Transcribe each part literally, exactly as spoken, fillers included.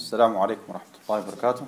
Assalamu alaikum wa rahmatullahi wa barakatuh.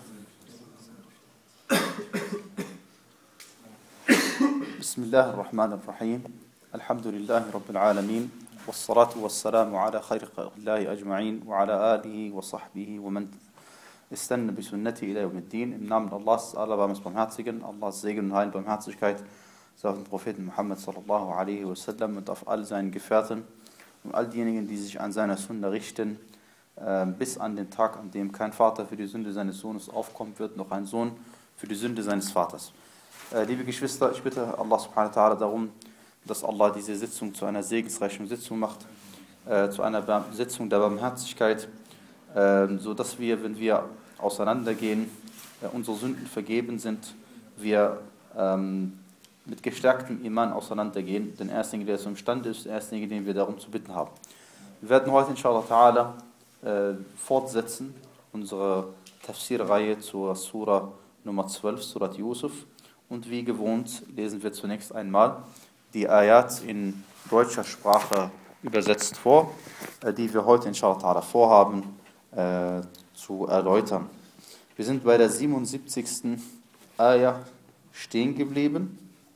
Bismillah ar-Rahman ar-Rahim. Alhamdulillahi Rabbil Alameen. Wassalatu wassalamu ala khayri khalqillahi ajma'in wa ala alihi wa sahbihi wa man istanna bi sunnati ila yawmiddin. Im Namen Allahs, Allerbarmers Barmherzigen, Allahs Segen und Heil und Barmherzigkeit sei auf den Propheten Muhammad sallallahu alaihi wasallam und auf all seinen Gefährten und all diejenigen, die sich an seiner Sunna richten, bis an den Tag, an dem kein Vater für die Sünde seines Sohnes aufkommen wird, noch ein Sohn für die Sünde seines Vaters. Äh, liebe Geschwister, ich bitte Allah subhanahu wa ta'ala darum, dass Allah diese Sitzung zu einer segensreichen Sitzung macht, äh, zu einer Bar- Sitzung der Barmherzigkeit, äh, sodass wir, wenn wir auseinandergehen, äh, unsere Sünden vergeben sind, wir ähm, mit gestärktem Iman auseinandergehen, denn er ist derjenige, der es imstande ist, er ist derjenige, den wir darum zu bitten haben. Wir werden heute inshallah ta'ala Äh, fortsetzen, unsere Tafsir-Reihe zur Surah Nummer zwölf, Surat Yusuf. Und wie gewohnt lesen wir zunächst einmal die Ayat in deutscher Sprache übersetzt vor, äh, die wir heute inshallah ta'ala vorhaben äh, zu erläutern. Wir sind bei der siebenundsiebzigsten Ayah stehen geblieben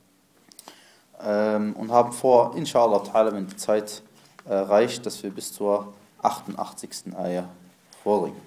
ähm, und haben vor, inshallah ta'ala, wenn die Zeit äh, reicht, dass wir bis zur achtundachtzigsten Ayah vorbringen.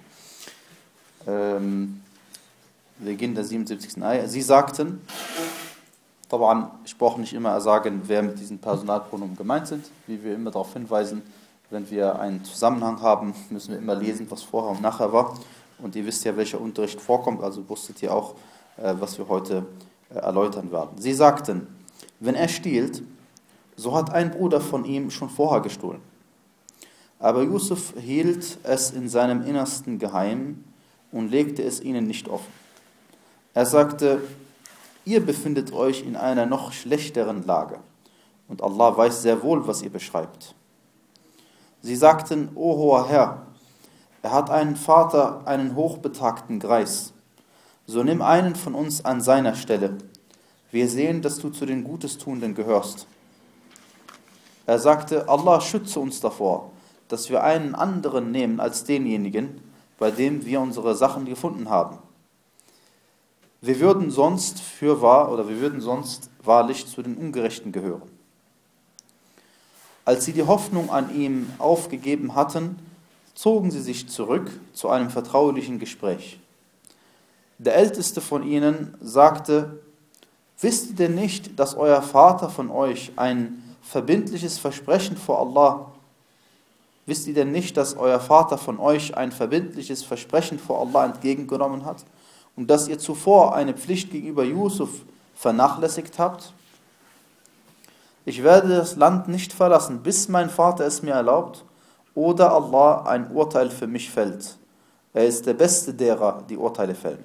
Ähm, wir gehen der siebenundsiebzigsten Ayah. Sie sagten, Taban, ich brauche nicht immer sagen, wer mit diesen Personalpronomen gemeint sind, wie wir immer darauf hinweisen, wenn wir einen Zusammenhang haben, müssen wir immer lesen, was vorher und nachher war. Und ihr wisst ja, welcher Unterricht vorkommt, also wusstet ihr auch, äh, was wir heute äh, erläutern werden. Sie sagten, wenn er stiehlt, so hat ein Bruder von ihm schon vorher gestohlen. Aber Yusuf hielt es in seinem Innersten geheim und legte es ihnen nicht offen. Er sagte, ihr befindet euch in einer noch schlechteren Lage und Allah weiß sehr wohl, was ihr beschreibt. Sie sagten, O hoher Herr, er hat einen Vater, einen hochbetagten Greis. So nimm einen von uns an seiner Stelle. Wir sehen, dass du zu den Gutestuenden gehörst. Er sagte, Allah schütze uns davor, dass wir einen anderen nehmen als denjenigen, bei dem wir unsere Sachen gefunden haben. Wir würden sonst für wahr oder wir würden sonst wahrlich zu den Ungerechten gehören. Als sie die Hoffnung an ihm aufgegeben hatten, zogen sie sich zurück zu einem vertraulichen Gespräch. Der Älteste von ihnen sagte, wisst ihr denn nicht, dass euer Vater von euch ein verbindliches Versprechen vor Allah Wisst ihr denn nicht, dass euer Vater von euch ein verbindliches Versprechen vor Allah entgegengenommen hat und dass ihr zuvor eine Pflicht gegenüber Yusuf vernachlässigt habt? Ich werde das Land nicht verlassen, bis mein Vater es mir erlaubt oder Allah ein Urteil für mich fällt. Er ist der Beste derer, die Urteile fällen.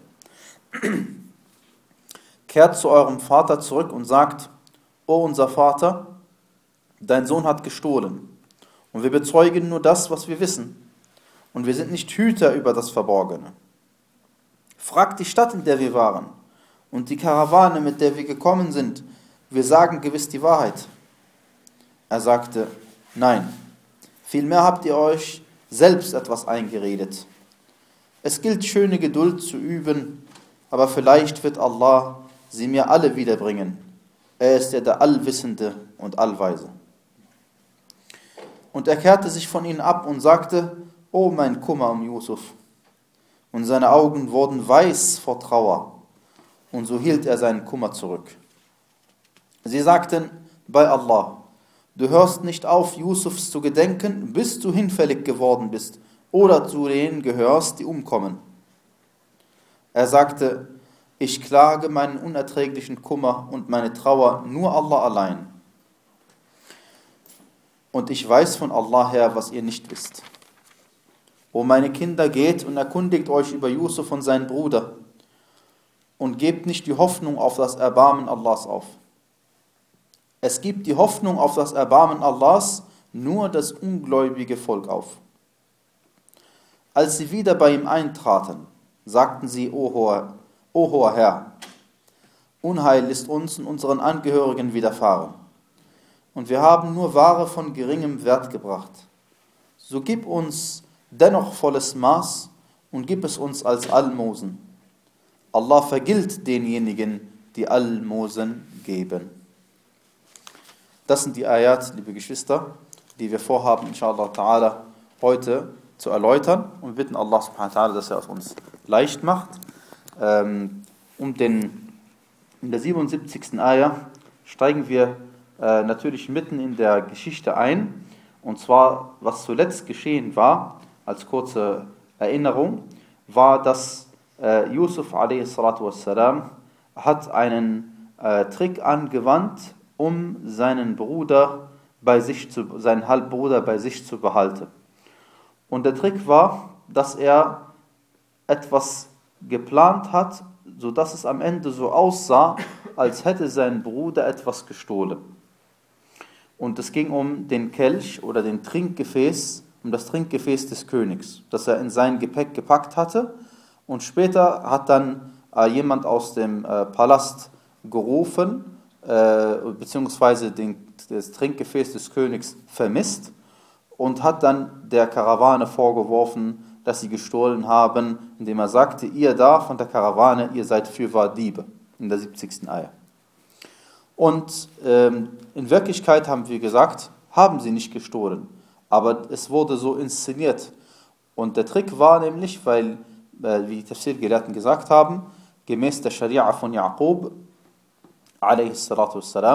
Kehrt zu eurem Vater zurück und sagt, O unser Vater, dein Sohn hat gestohlen. Und wir bezeugen nur das, was wir wissen. Und wir sind nicht Hüter über das Verborgene. Fragt die Stadt, in der wir waren, und die Karawane, mit der wir gekommen sind. Wir sagen gewiss die Wahrheit. Er sagte, nein, vielmehr habt ihr euch selbst etwas eingeredet. Es gilt, schöne Geduld zu üben, aber vielleicht wird Allah sie mir alle wiederbringen. Er ist ja der Allwissende und Allweise. Und er kehrte sich von ihnen ab und sagte, O mein Kummer um Yusuf. Und seine Augen wurden weiß vor Trauer. Und so hielt er seinen Kummer zurück. Sie sagten, bei Allah, du hörst nicht auf, Yusufs zu gedenken, bis du hinfällig geworden bist oder zu denen gehörst, die umkommen. Er sagte, ich klage meinen unerträglichen Kummer und meine Trauer nur Allah allein. Und ich weiß von Allah her, was ihr nicht wisst. O meine Kinder, geht und erkundigt euch über Yusuf und seinen Bruder und gebt nicht die Hoffnung auf das Erbarmen Allahs auf. Es gibt die Hoffnung auf das Erbarmen Allahs nur das ungläubige Volk auf. Als sie wieder bei ihm eintraten, sagten sie, O hoher, O hoher Herr, Unheil ist uns und unseren Angehörigen widerfahren. Und wir haben nur Ware von geringem Wert gebracht. So gib uns dennoch volles Maß und gib es uns als Almosen. Allah vergilt denjenigen, die Almosen geben. Das sind die Ayat, liebe Geschwister, die wir vorhaben, inshallah ta'ala, heute zu erläutern. Und wir bitten Allah subhanahu wa ta'ala, dass er es uns leicht macht. Ähm, um den, in der siebenundsiebzigsten Ayah steigen wir äh, natürlich mitten in der Geschichte ein. Und zwar, was zuletzt geschehen war, als kurze Erinnerung, war, dass äh, Yusuf a s. hat einen äh, Trick angewandt, um seinen Bruder bei sich zu, seinen Halbbruder bei sich zu behalten. Und der Trick war, dass er etwas geplant hat, sodass es am Ende so aussah, als hätte sein Bruder etwas gestohlen. Und es ging um den Kelch oder den Trinkgefäß, um das Trinkgefäß des Königs, das er in sein Gepäck gepackt hatte. Und später hat dann äh, jemand aus dem äh, Palast gerufen, äh, beziehungsweise den, das Trinkgefäß des Königs vermisst und hat dann der Karawane vorgeworfen, dass sie gestohlen haben, indem er sagte, ihr da von der Karawane, ihr seid fürwahr Diebe, in der siebzigsten Ayah. Und ähm, in Wirklichkeit haben wir gesagt, haben sie nicht gestohlen, aber es wurde so inszeniert. Und der Trick war nämlich, weil, äh, wie die Tafsir-Gelehrten gesagt haben, gemäß der Scharia von Jaqub, a.s., äh,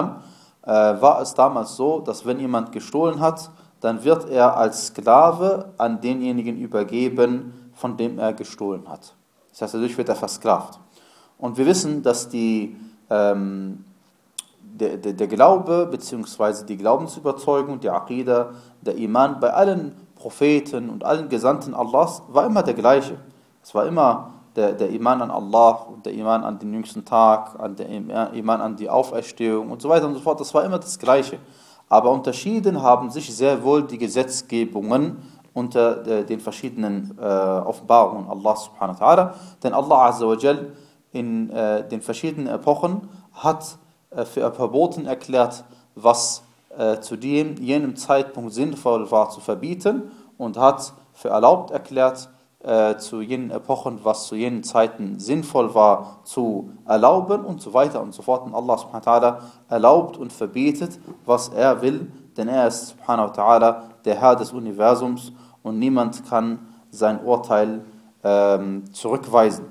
war es damals so, dass wenn jemand gestohlen hat, dann wird er als Sklave an denjenigen übergeben, von dem er gestohlen hat. Das heißt, dadurch wird er versklavt. Und wir wissen, dass die, ähm, der, der, der Glaube bzw. die Glaubensüberzeugung, die Aqida, der Iman bei allen Propheten und allen Gesandten Allahs war immer der gleiche. Es war immer der, der Iman an Allah und der Iman an den jüngsten Tag, an der Iman an die Auferstehung und so weiter und so fort. Das war immer das Gleiche. Aber unterschieden haben sich sehr wohl die Gesetzgebungen unter den verschiedenen äh, Offenbarungen Allah subhanahu wa ta'ala. Denn Allah azza wa jal in äh, den verschiedenen Epochen hat äh, für verboten erklärt, was äh, zu dem, jenem Zeitpunkt sinnvoll war zu verbieten und hat für erlaubt erklärt, äh, zu jenen Epochen, was zu jenen Zeiten sinnvoll war zu erlauben und so weiter und so fort. Und Allah subhanahu wa ta'ala erlaubt und verbietet, was er will, denn er ist subhanahu wa ta'ala der Herr des Universums und niemand kann sein Urteil ähm, zurückweisen.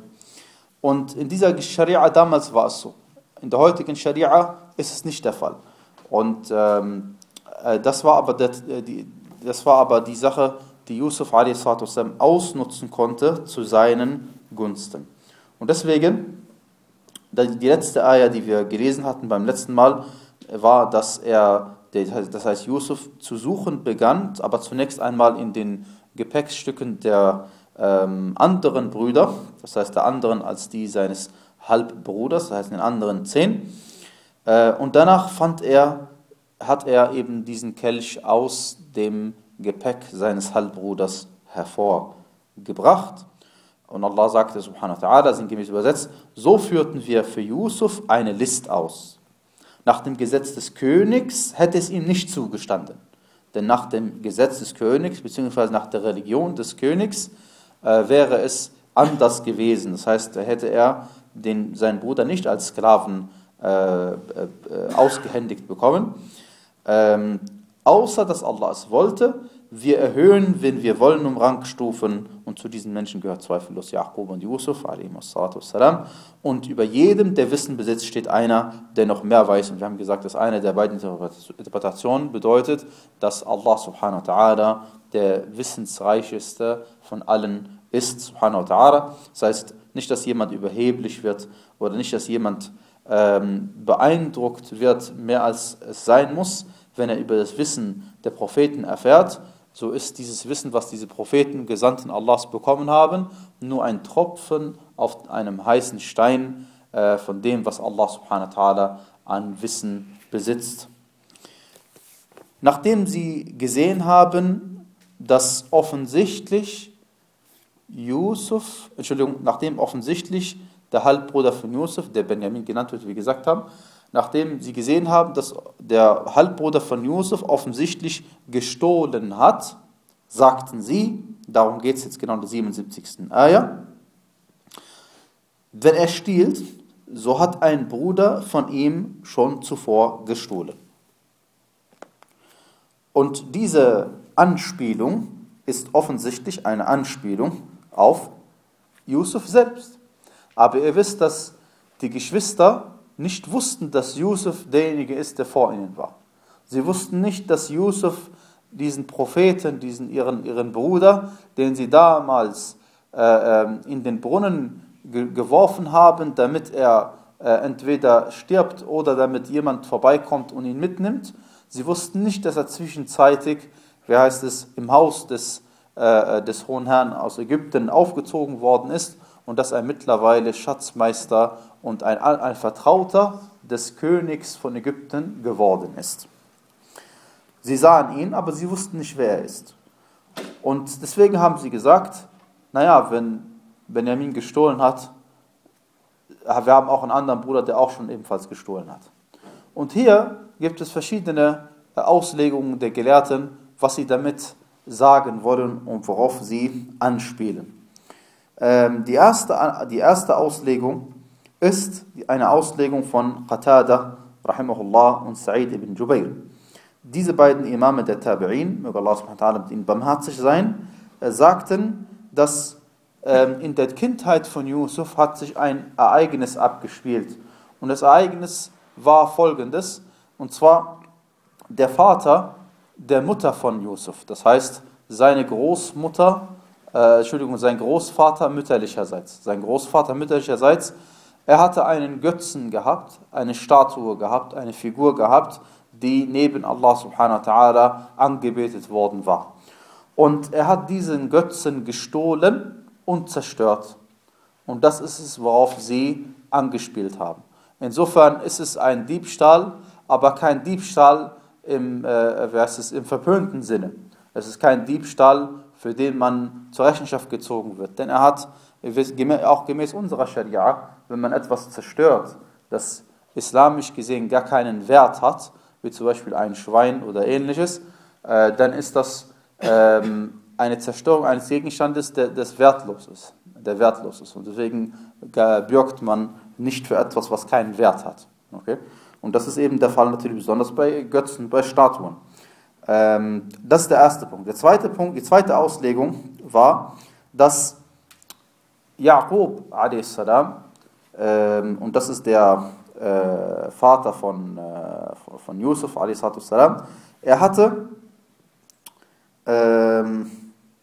Und in dieser Scharia damals war es so. In der heutigen Scharia ist es nicht der Fall. Und ähm, das war aber der, die, das war aber die Sache, die Yusuf a s. ausnutzen konnte zu seinen Gunsten. Und deswegen, die letzte Ayah, die wir gelesen hatten beim letzten Mal, war, dass er, das heißt Yusuf, zu suchen begann, aber zunächst einmal in den Gepäckstücken der ähm, anderen Brüder, das heißt der anderen als die seines Halbbruders, das heißt den anderen zehn. Äh, und danach fand er, hat er eben diesen Kelch aus dem Gepäck seines Halbbruders hervorgebracht. Und Allah sagte subhanahu wa ta'ala, sinngemäß übersetzt, so führten wir für Yusuf eine List aus. Nach dem Gesetz des Königs hätte es ihm nicht zugestanden. Denn nach dem Gesetz des Königs, beziehungsweise nach der Religion des Königs, äh, wäre es anders gewesen. Das heißt, hätte er den, seinen Bruder nicht als Sklaven äh, äh, ausgehändigt bekommen. Ähm, außer, dass Allah es wollte, wir erhöhen, wenn wir wollen, um Rangstufen. Und zu diesen Menschen gehört zweifellos Jaqub und Yusuf, wassalam. Und über jedem, der Wissen besitzt, steht einer, der noch mehr weiß. Und wir haben gesagt, dass eine der beiden Interpretationen bedeutet, dass Allah subhanahu wa ta'ala der wissensreicheste von allen ist, subhanahu wa ta'ala. Das heißt, nicht, dass jemand überheblich wird oder nicht, dass jemand ähm, beeindruckt wird, mehr als es sein muss, wenn er über das Wissen der Propheten erfährt. So ist dieses Wissen, was diese Propheten, Gesandten Allahs bekommen haben, nur ein Tropfen auf einem heißen Stein äh, von dem, was Allah subhanahu wa ta'ala an Wissen besitzt. Nachdem sie gesehen haben, dass offensichtlich Yusuf, Entschuldigung, nachdem offensichtlich der Halbbruder von Yusuf, der Benjamin genannt wird, wie wir gesagt haben, nachdem sie gesehen haben, dass der Halbbruder von Yusuf offensichtlich gestohlen hat, sagten sie, darum geht es jetzt genau in der siebenundsiebzigsten Ayah, wenn er stiehlt, so hat ein Bruder von ihm schon zuvor gestohlen. Und diese Anspielung ist offensichtlich eine Anspielung auf Yusuf selbst. Aber ihr wisst, dass die Geschwister nicht wussten, dass Yusuf derjenige ist, der vor ihnen war. Sie wussten nicht, dass Yusuf diesen Propheten, diesen ihren, ihren Bruder, den sie damals äh, in den Brunnen ge- geworfen haben, damit er äh, entweder stirbt oder damit jemand vorbeikommt und ihn mitnimmt. Sie wussten nicht, dass er zwischenzeitig, wie heißt es, im Haus des, äh, des Hohen Herrn aus Ägypten aufgezogen worden ist und dass er mittlerweile Schatzmeister und ein, ein Vertrauter des Königs von Ägypten geworden ist. Sie sahen ihn, aber sie wussten nicht, wer er ist. Und deswegen haben sie gesagt, naja, wenn Benjamin gestohlen hat, wir haben auch einen anderen Bruder, der auch schon ebenfalls gestohlen hat. Und hier gibt es verschiedene Auslegungen der Gelehrten, was sie damit sagen wollen und worauf sie anspielen. Ähm, die, erste, die erste Auslegung ist eine Auslegung von Qatada, rahimahullah, und Sa'id ibn Jubayr. Diese beiden Imame der Tabi'in, möge Allah subhanahu wa ta'ala mit ihnen barmherzig sein, äh, sagten, dass ähm, in der Kindheit von Yusuf hat sich ein Ereignis abgespielt. Und das Ereignis war folgendes, und zwar der Vater der Mutter von Yusuf, das heißt seine Großmutter, äh, Entschuldigung, sein Großvater mütterlicherseits, sein Großvater mütterlicherseits, er hatte einen Götzen gehabt, eine Statue gehabt, eine Figur gehabt, die neben Allah subhanahu wa ta'ala angebetet worden war. Und er hat diesen Götzen gestohlen und zerstört. Und das ist es, worauf sie angespielt haben. Insofern ist es ein Diebstahl, aber kein Diebstahl im, äh, wie heißt es, im verpönten Sinne. Es ist kein Diebstahl, für den man zur Rechenschaft gezogen wird. Denn er hat, auch gemäß unserer Scharia, wenn man etwas zerstört, das islamisch gesehen gar keinen Wert hat, wie zum Beispiel ein Schwein oder ähnliches, äh, dann ist das ähm, eine Zerstörung eines Gegenstandes, der, der wertlos ist, der wertlos ist. Und deswegen bürgt man nicht für etwas, was keinen Wert hat. Okay? Und das ist eben der Fall natürlich besonders bei Götzen, bei Statuen. Ähm, das ist der erste Punkt. Der zweite Punkt, die zweite Auslegung war, dass Yaqub a s. Ähm, und das ist der äh, Vater von, äh, von Yusuf a s. Er hatte ähm,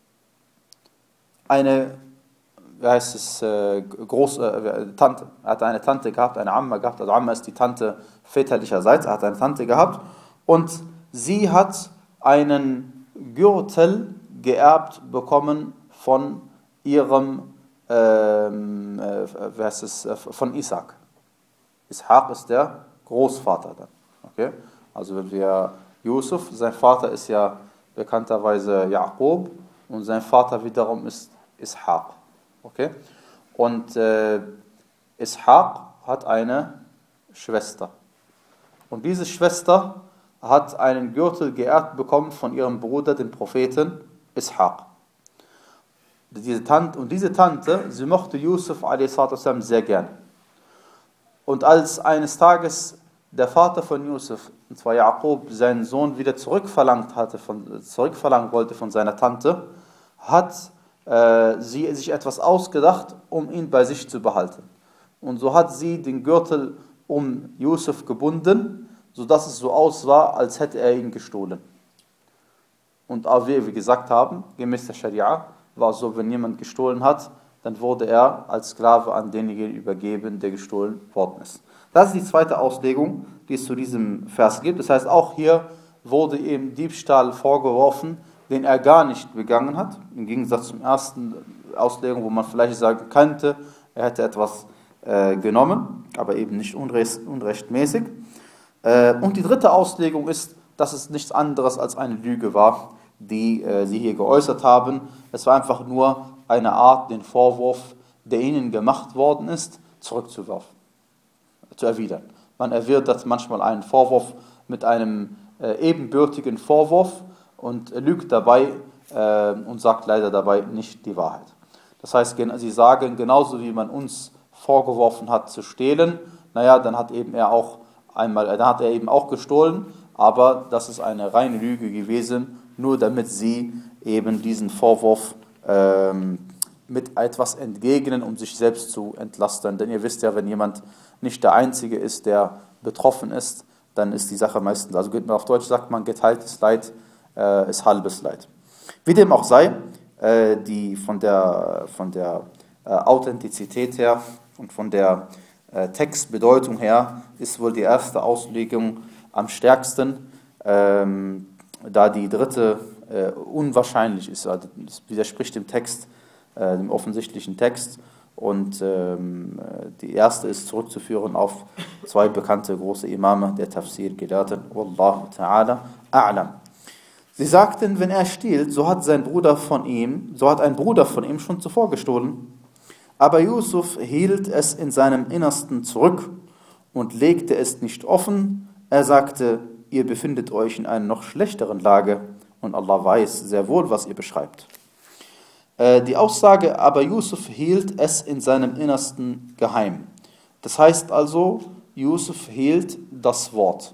eine, wie heißt es, äh, Groß, äh, Tante. Er hatte eine Tante gehabt, eine Amma gehabt. Also Amma ist die Tante väterlicherseits. Er hat eine Tante gehabt und sie hat einen Gürtel geerbt bekommen von ihrem, ähm, äh, wie heißt es, äh, von Isaac. Ishaq ist der Großvater dann. Okay? Also wenn wir Yusuf, sein Vater ist ja bekannterweise Yaqub und sein Vater wiederum ist Ishaq. Okay? Und äh, Ishaq hat eine Schwester. Und diese Schwester hat einen Gürtel geerbt bekommen von ihrem Bruder, dem Propheten Ishaq. Diese Tante, und diese Tante, sie mochte Yusuf a s. sehr gern. Und als eines Tages der Vater von Yusuf, und zwar Yaqub, seinen Sohn wieder zurückverlangt hatte, von, zurückverlangen wollte von seiner Tante, hat äh, sie sich etwas ausgedacht, um ihn bei sich zu behalten. Und so hat sie den Gürtel um Yusuf gebunden, sodass es so aussah, als hätte er ihn gestohlen. Und auch wie wir gesagt haben, gemäß der Scharia, war es so, wenn jemand gestohlen hat, dann wurde er als Sklave an denjenigen übergeben, der gestohlen worden ist. Das ist die zweite Auslegung, die es zu diesem Vers gibt. Das heißt, auch hier wurde ihm Diebstahl vorgeworfen, den er gar nicht begangen hat. Im Gegensatz zum ersten Auslegung, wo man vielleicht sagen könnte, er hätte etwas äh, genommen, aber eben nicht unrecht, unrechtmäßig. Äh, und die dritte Auslegung ist, dass es nichts anderes als eine Lüge war, die äh, sie hier geäußert haben. Es war einfach nur eine Art, den Vorwurf, der ihnen gemacht worden ist, zurückzuwerfen, zu erwidern. Man erwidert manchmal einen Vorwurf mit einem äh, ebenbürtigen Vorwurf und lügt dabei äh, und sagt leider dabei nicht die Wahrheit. Das heißt, sie sagen, genauso wie man uns vorgeworfen hat zu stehlen, naja, dann hat eben er auch einmal, dann hat er eben auch gestohlen, aber das ist eine reine Lüge gewesen, nur damit sie eben diesen Vorwurf ähm, mit etwas entgegnen, um sich selbst zu entlasten. Denn ihr wisst ja, wenn jemand nicht der Einzige ist, der betroffen ist, dann ist die Sache meistens, also auf Deutsch sagt man, geteiltes Leid äh, ist halbes Leid. Wie dem auch sei, äh, die von der, von der äh, Authentizität her und von der äh, Textbedeutung her ist wohl die erste Auslegung am stärksten, ähm, da die dritte äh, unwahrscheinlich ist. Also das widerspricht dem Text, äh, dem offensichtlichen Text. Und ähm, die erste ist zurückzuführen auf zwei bekannte große Imame der Tafsir-Gelehrten. Wallahu ta'ala a'lam. Sie sagten, wenn er stiehlt, so hat sein Bruder von ihm, so hat ein Bruder von ihm schon zuvor gestohlen. Aber Yusuf hielt es in seinem Innersten zurück und legte es nicht offen. Er sagte, ihr befindet euch in einer noch schlechteren Lage und Allah weiß sehr wohl, was ihr beschreibt. Die Aussage, aber Yusuf hielt es in seinem Innersten geheim. Das heißt also, Yusuf hielt das Wort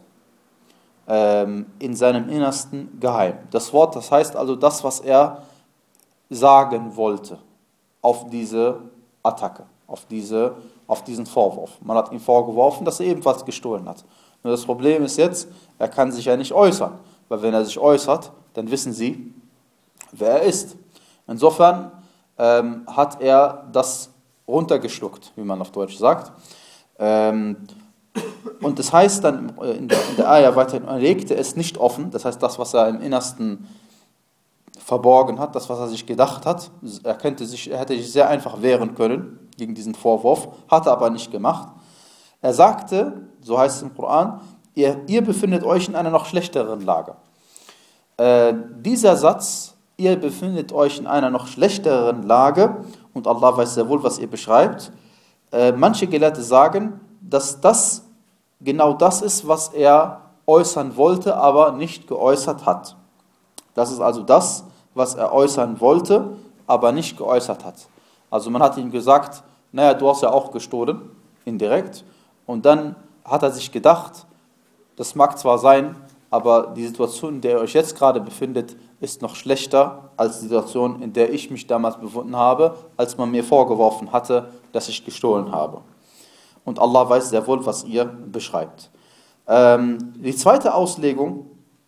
ähm, in seinem Innersten geheim. Das Wort, das heißt also das, was er sagen wollte auf diese Attacke, auf, diese, auf diesen Vorwurf. Man hat ihm vorgeworfen, dass er ebenfalls gestohlen hat. Nur das Problem ist jetzt, er kann sich ja nicht äußern, weil wenn er sich äußert, dann wissen sie, wer er ist. Insofern ähm, hat er das runtergeschluckt, wie man auf Deutsch sagt. Ähm, und das heißt dann in der, in der Ayah weiterhin, er legte es nicht offen, das heißt das, was er im Innersten verborgen hat, das, was er sich gedacht hat, er, könnte sich, er hätte sich sehr einfach wehren können gegen diesen Vorwurf, hat er aber nicht gemacht. Er sagte, so heißt es im Koran, ihr, ihr befindet euch in einer noch schlechteren Lage. Äh, dieser Satz, ihr befindet euch in einer noch schlechteren Lage und Allah weiß sehr wohl, was ihr beschreibt. Äh, manche Gelehrte sagen, dass das genau das ist, was er äußern wollte, aber nicht geäußert hat. Das ist also das, was er äußern wollte, aber nicht geäußert hat. Also man hat ihm gesagt, naja, du hast ja auch gestohlen, indirekt. Und dann hat er sich gedacht, das mag zwar sein, aber die Situation, in der ihr euch jetzt gerade befindet, ist noch schlechter als die Situation, in der ich mich damals befunden habe, als man mir vorgeworfen hatte, dass ich gestohlen habe. Und Allah weiß sehr wohl, was ihr beschreibt. Ähm, die zweite Auslegung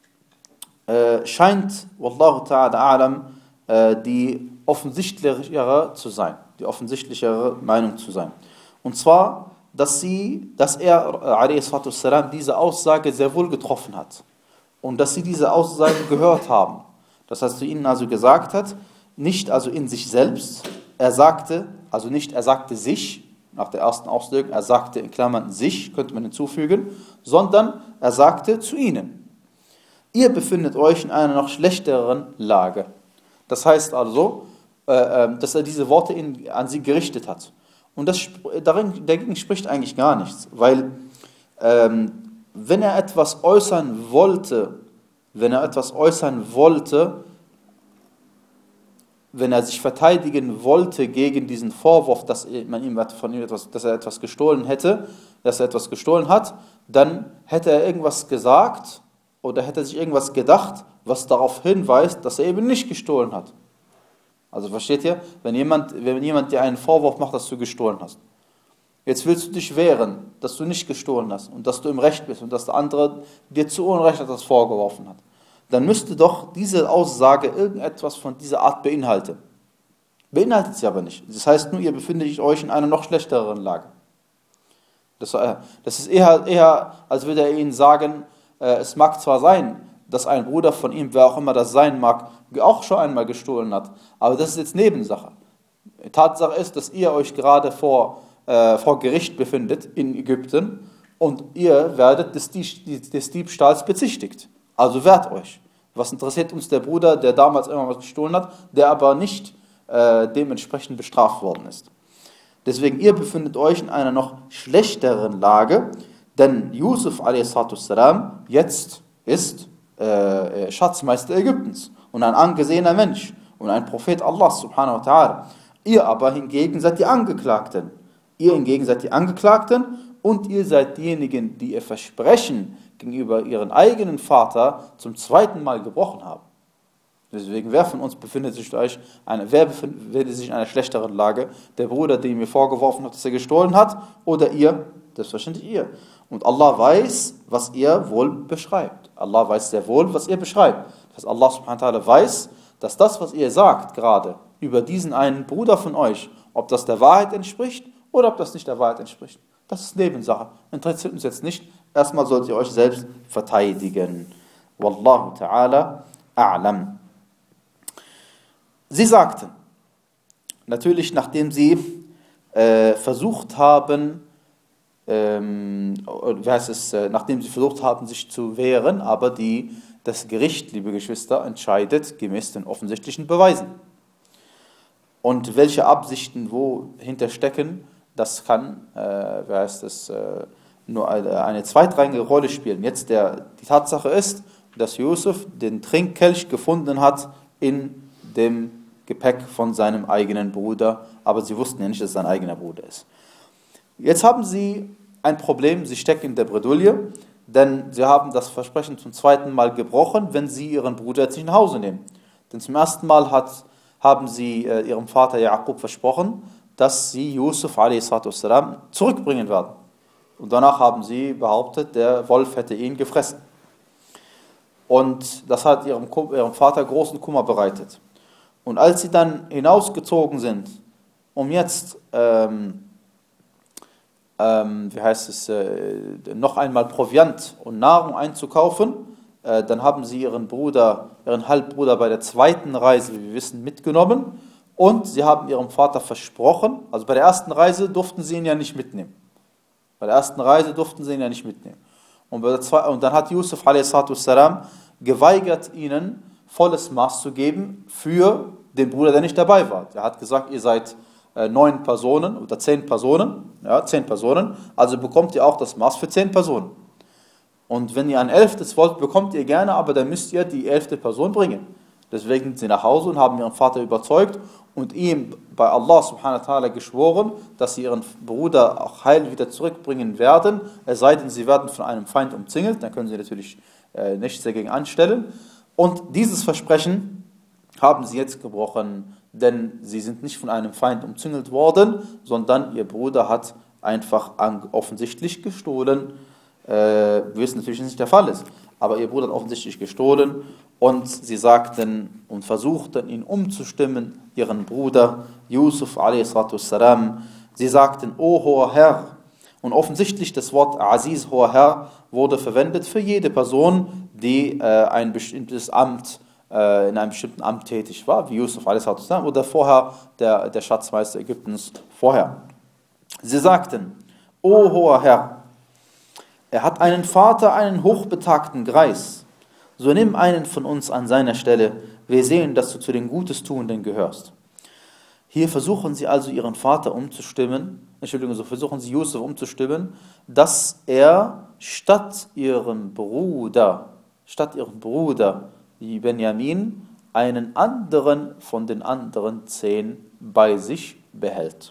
äh, scheint, Wallahu ta'ala a'lam, äh, die offensichtlichere zu sein, die offensichtlichere Meinung zu sein. Und zwar, dass sie, dass er, a s. diese Aussage sehr wohl getroffen hat. Und dass sie diese Aussage gehört haben. Das heißt, zu ihnen also gesagt hat, nicht also in sich selbst, er sagte, also nicht er sagte sich, nach der ersten Auslegung, er sagte in Klammern sich, könnte man hinzufügen, sondern er sagte zu ihnen, ihr befindet euch in einer noch schlechteren Lage. Das heißt also, äh, dass er diese Worte in, an sie gerichtet hat. Und das, darin, dagegen spricht eigentlich gar nichts, weil ähm, wenn er etwas äußern wollte, wenn er etwas äußern wollte, wenn er sich verteidigen wollte gegen diesen Vorwurf, dass man ihm von ihm etwas, dass er etwas gestohlen hätte, dass er etwas gestohlen hat, dann hätte er irgendwas gesagt oder hätte sich irgendwas gedacht, was darauf hinweist, dass er eben nicht gestohlen hat. Also versteht ihr? Wenn jemand, wenn jemand dir einen Vorwurf macht, dass du gestohlen hast. Jetzt willst du dich wehren, dass du nicht gestohlen hast und dass du im Recht bist und dass der andere dir zu Unrecht etwas vorgeworfen hat. Dann müsste doch diese Aussage irgendetwas von dieser Art beinhalten. Beinhaltet sie aber nicht. Das heißt nur, ihr befindet euch in einer noch schlechteren Lage. Das, das ist eher, eher, als würde er ihnen sagen, äh, es mag zwar sein, dass ein Bruder von ihm, wer auch immer das sein mag, auch schon einmal gestohlen hat, aber das ist jetzt Nebensache. Tatsache ist, dass ihr euch gerade vor, äh, vor Gericht befindet in Ägypten und ihr werdet des, des Diebstahls bezichtigt. Also wehrt euch. Was interessiert uns der Bruder, der damals immer was gestohlen hat, der aber nicht äh, dementsprechend bestraft worden ist. Deswegen, ihr befindet euch in einer noch schlechteren Lage, denn Yusuf a s. jetzt ist äh, Schatzmeister Ägyptens. und ein angesehener Mensch und ein Prophet Allah subhanahu wa ta'ala. Ihr aber hingegen seid die Angeklagten. Ihr hingegen seid die Angeklagten und ihr seid diejenigen, die ihr Versprechen gegenüber ihrem eigenen Vater zum zweiten Mal gebrochen haben. Deswegen, wer von uns befindet sich durch eine, wer befindet sich in einer schlechteren Lage? Der Bruder, dem mir vorgeworfen hat, dass er gestohlen hat, oder ihr? Selbstverständlich ihr. Und Allah weiß, was ihr wohl beschreibt. Allah weiß sehr wohl, was ihr beschreibt. Das heißt, Allah subhanahu wa ta'ala weiß, dass das, was ihr sagt gerade über diesen einen Bruder von euch, ob das der Wahrheit entspricht oder ob das nicht der Wahrheit entspricht. Das ist Nebensache. Interessiert uns jetzt nicht. Erstmal sollt ihr euch selbst verteidigen. Wallahu ta'ala a'lam. Sie sagten, natürlich nachdem sie äh, versucht haben, ähm, wie heißt es, äh, nachdem sie versucht haben, sich zu wehren, aber die, das Gericht, liebe Geschwister, entscheidet gemäß den offensichtlichen Beweisen. Und welche Absichten wohinter stecken, das kann, äh, wie heißt es, äh, nur eine, eine zweitrangige Rolle spielen. Jetzt der, die Tatsache ist, dass Yusuf den Trinkkelch gefunden hat in dem Gepäck von seinem eigenen Bruder, aber sie wussten ja nicht, dass es sein eigener Bruder ist. Jetzt haben sie ein Problem, sie stecken in der Bredouille, denn sie haben das Versprechen zum zweiten Mal gebrochen, wenn sie ihren Bruder jetzt nicht nach Hause nehmen. Denn zum ersten Mal hat, haben sie äh, ihrem Vater Jakob versprochen, dass sie Yusuf a s. zurückbringen werden. Und danach haben sie behauptet, der Wolf hätte ihn gefressen. Und das hat ihrem, ihrem Vater großen Kummer bereitet. Und als sie dann hinausgezogen sind, um jetzt, ähm, ähm, wie heißt es, äh, noch einmal Proviant und Nahrung einzukaufen, äh, dann haben sie ihren Bruder, ihren Halbbruder bei der zweiten Reise, wie wir wissen, mitgenommen. Und sie haben ihrem Vater versprochen, also bei der ersten Reise durften sie ihn ja nicht mitnehmen. Bei der ersten Reise durften sie ihn ja nicht mitnehmen. Und, bei der zwei, und dann hat Yusuf a s. geweigert, ihnen volles Maß zu geben für den Bruder, der nicht dabei war. Er hat gesagt, ihr seid äh, neun Personen oder zehn Personen, ja, zehn Personen, also bekommt ihr auch das Maß für zehn Personen. Und wenn ihr ein elftes wollt, bekommt ihr gerne, aber dann müsst ihr die elfte Person bringen. Deswegen sind sie nach Hause und haben ihren Vater überzeugt und ihm bei Allah subhanahu wa ta'ala geschworen, dass sie ihren Bruder auch heil wieder zurückbringen werden, es sei denn, sie werden von einem Feind umzingelt, dann können sie natürlich äh, nichts dagegen anstellen. Und dieses Versprechen haben sie jetzt gebrochen, denn sie sind nicht von einem Feind umzingelt worden, sondern ihr Bruder hat einfach offensichtlich gestohlen. Äh, wir wissen natürlich, dass es nicht der Fall ist, aber ihr Bruder hat offensichtlich gestohlen und sie sagten und versuchten, ihn umzustimmen, ihren Bruder Yusuf a s. Sie sagten, O hoher Herr, und offensichtlich das Wort Aziz, hoher Herr, wurde verwendet für jede Person, die äh, ein bestimmtes Amt äh, in einem bestimmten Amt tätig war, wie Yusuf a s. oder vorher der, der Schatzmeister Ägyptens vorher. Sie sagten, O hoher Herr, er hat einen Vater, einen hochbetagten Greis. So nimm einen von uns an seiner Stelle. Wir sehen, dass du zu den Gutestuenden gehörst. Hier versuchen sie also ihren Vater umzustimmen, Entschuldigung, so versuchen sie Yusuf umzustimmen, dass er statt ihrem Bruder, statt ihrem Bruder Benjamin einen anderen von den anderen zehn bei sich behält.